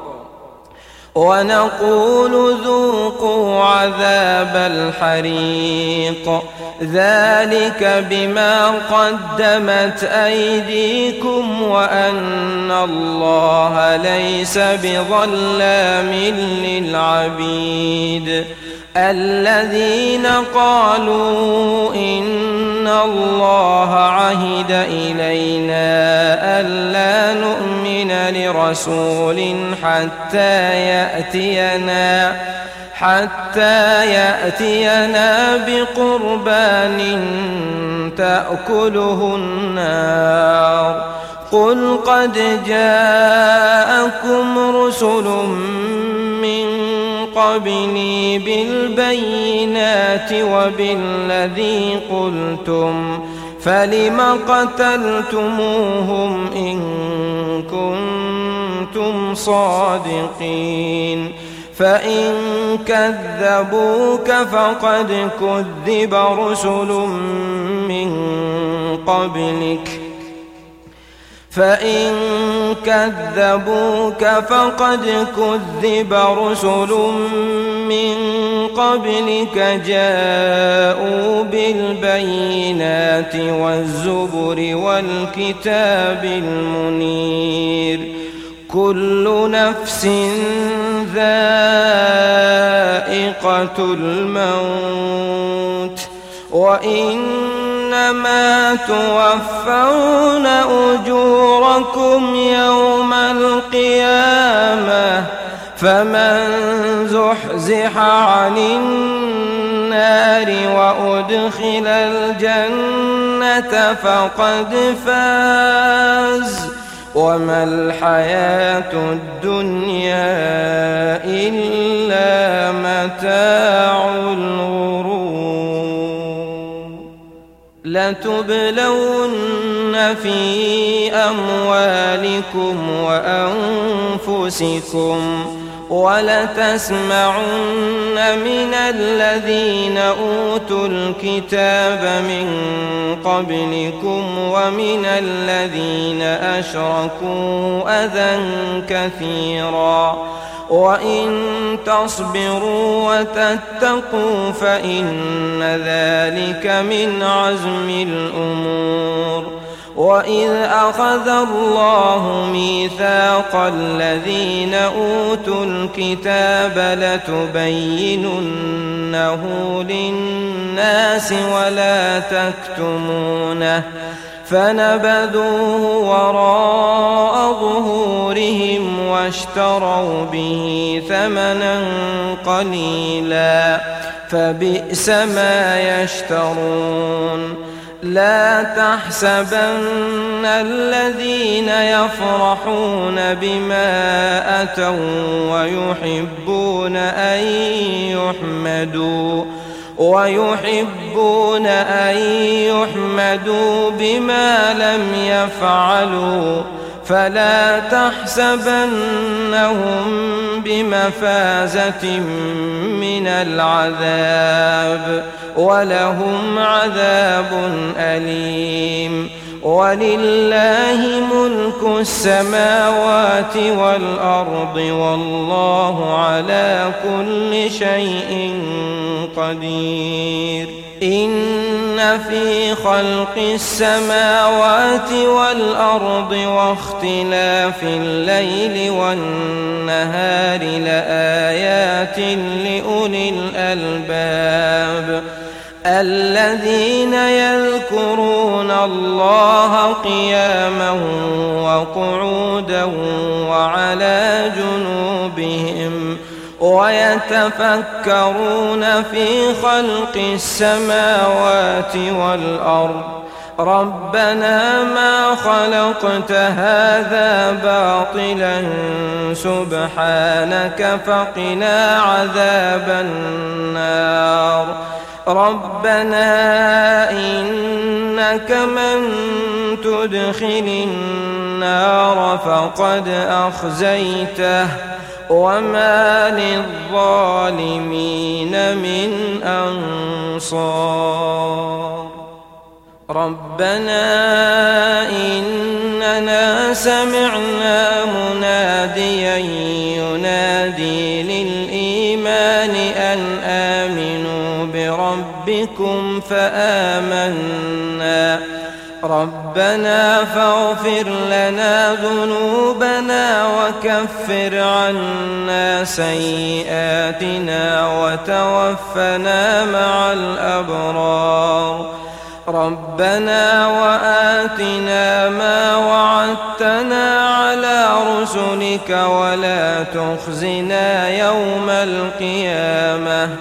S1: ونقول ذوقوا عذاب الحريق ذلك بما قدمت أيديكم وأن الله ليس بظلام للعبيد. الذين قالوا إن الله عهد إلينا ألا نؤمن لرسول حتى يأتينا بقربان تأكله النار. قل قد جاءكم رسل من قبلي بالبينات وبالذي قلتم فلم قتلتموهم إن كنتم صادقين. فإن كذبوك فقد كذب رسل من قبلك جاءوا بالبينات والزبر والكتاب المنير. كل نفس ذائقة الموت وإنما توفون أجوركم يوم القيامة فمن زحزح عن النار وأدخل الجنة فقد فاز وما الحياة الدنيا إلا متاع الغرور. لتبلون في أموالكم وأنفسكم ولتسمعن من الذين أوتوا الكتاب من قبلكم ومن الذين أشركوا أذى كثيرا وإن تصبروا وتتقوا فإن ذلك من عزم الأمور. وإذ أخذ الله ميثاق الذين أوتوا الكتاب لتبيننه للناس ولا تكتمونه فنبذوه وراء ظهورهم واشتروا به ثمنا قليلا فبئس ما يشترون. لا تحسبن الذين يفرحون بما أتوا ويحبون أن يحمدوا بما لم يفعلوا فلا تحسبنهم بمفازة من العذاب ولهم عذاب أليم. ولله ملك السماوات والأرض والله على كل شيء قدير. إن في خلق السماوات والأرض واختلاف الليل والنهار لآيات لأولي الألباب الذين يذكرون الله قياما وقعودا وعلى جنوبهم ويتفكرون في خلق السماوات والأرض ربنا ما خلقت هذا باطلا سبحانك فقنا عذاب النار ربنا إنك من تدخل النار فقد أخزيته وما للظالمين من أنصار ربنا إننا سمعنا مناديا ينادي للإيمان أن آمنوا بربكم فآمنا ربنا فاغفر لنا ذنوبنا وكفر عنا سيئاتنا وتوفنا مع الأبرار ربنا وآتنا ما وعدتنا على رسلك ولا تخزنا يوم القيامة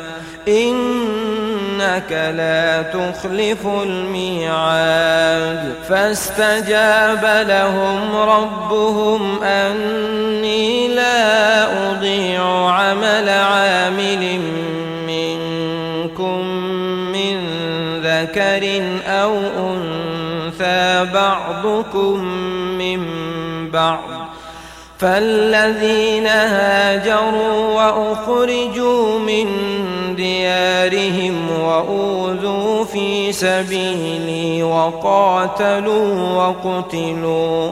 S1: إنك لا تخلف الميعاد فاستجاب لهم ربهم أني لا أضيع عمل عامل منكم من ذكر أو أنثى بعضكم من بعض فالذين هاجروا وأخرجوا من ديارهم وأوذوا في سبيلي وقاتلوا وقتلوا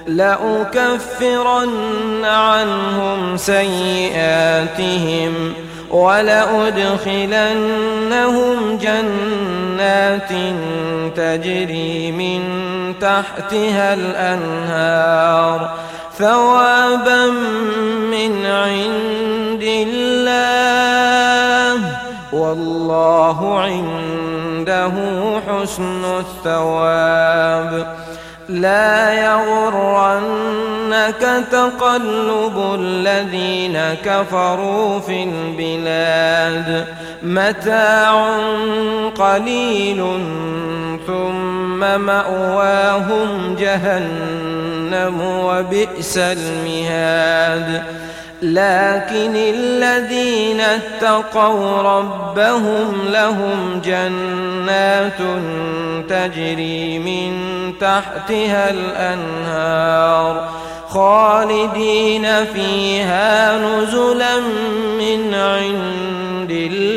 S1: لأكفرن عنهم سيئاتهم ولأدخلنهم جنات تجري من تحتها الأنهار ثوابا من عند الله والله عنده حسن الثواب لا يغرنك تقلب الذين كفروا في البلاد متاع قليل ثم مأواهم جهنم وبئس المهاد لكن الذين اتقوا ربهم لهم جنات تجري من تحتها الأنهار خالدين فيها نزلا من عند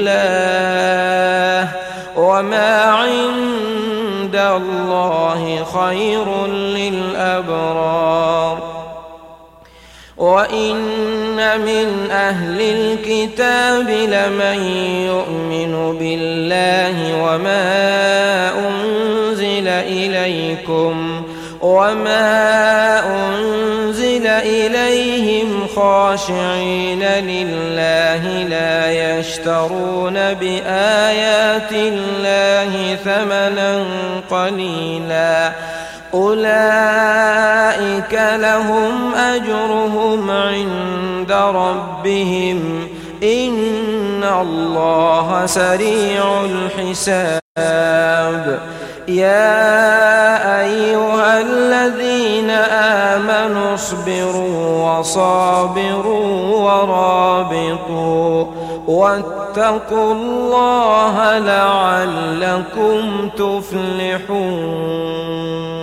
S1: الله وما عند الله خير للأبرار وإن من أهل الكتاب لمن يؤمن بالله وما أنزل إليكم وما أنزل إليهم خاشعين لله لا يشترون بآيات الله ثمنا قليلا أولئك لهم أجرهم عند ربهم إن الله سريع الحساب يا أيها الذين آمنوا اصبروا وصابروا ورابطوا واتقوا الله لعلكم تفلحون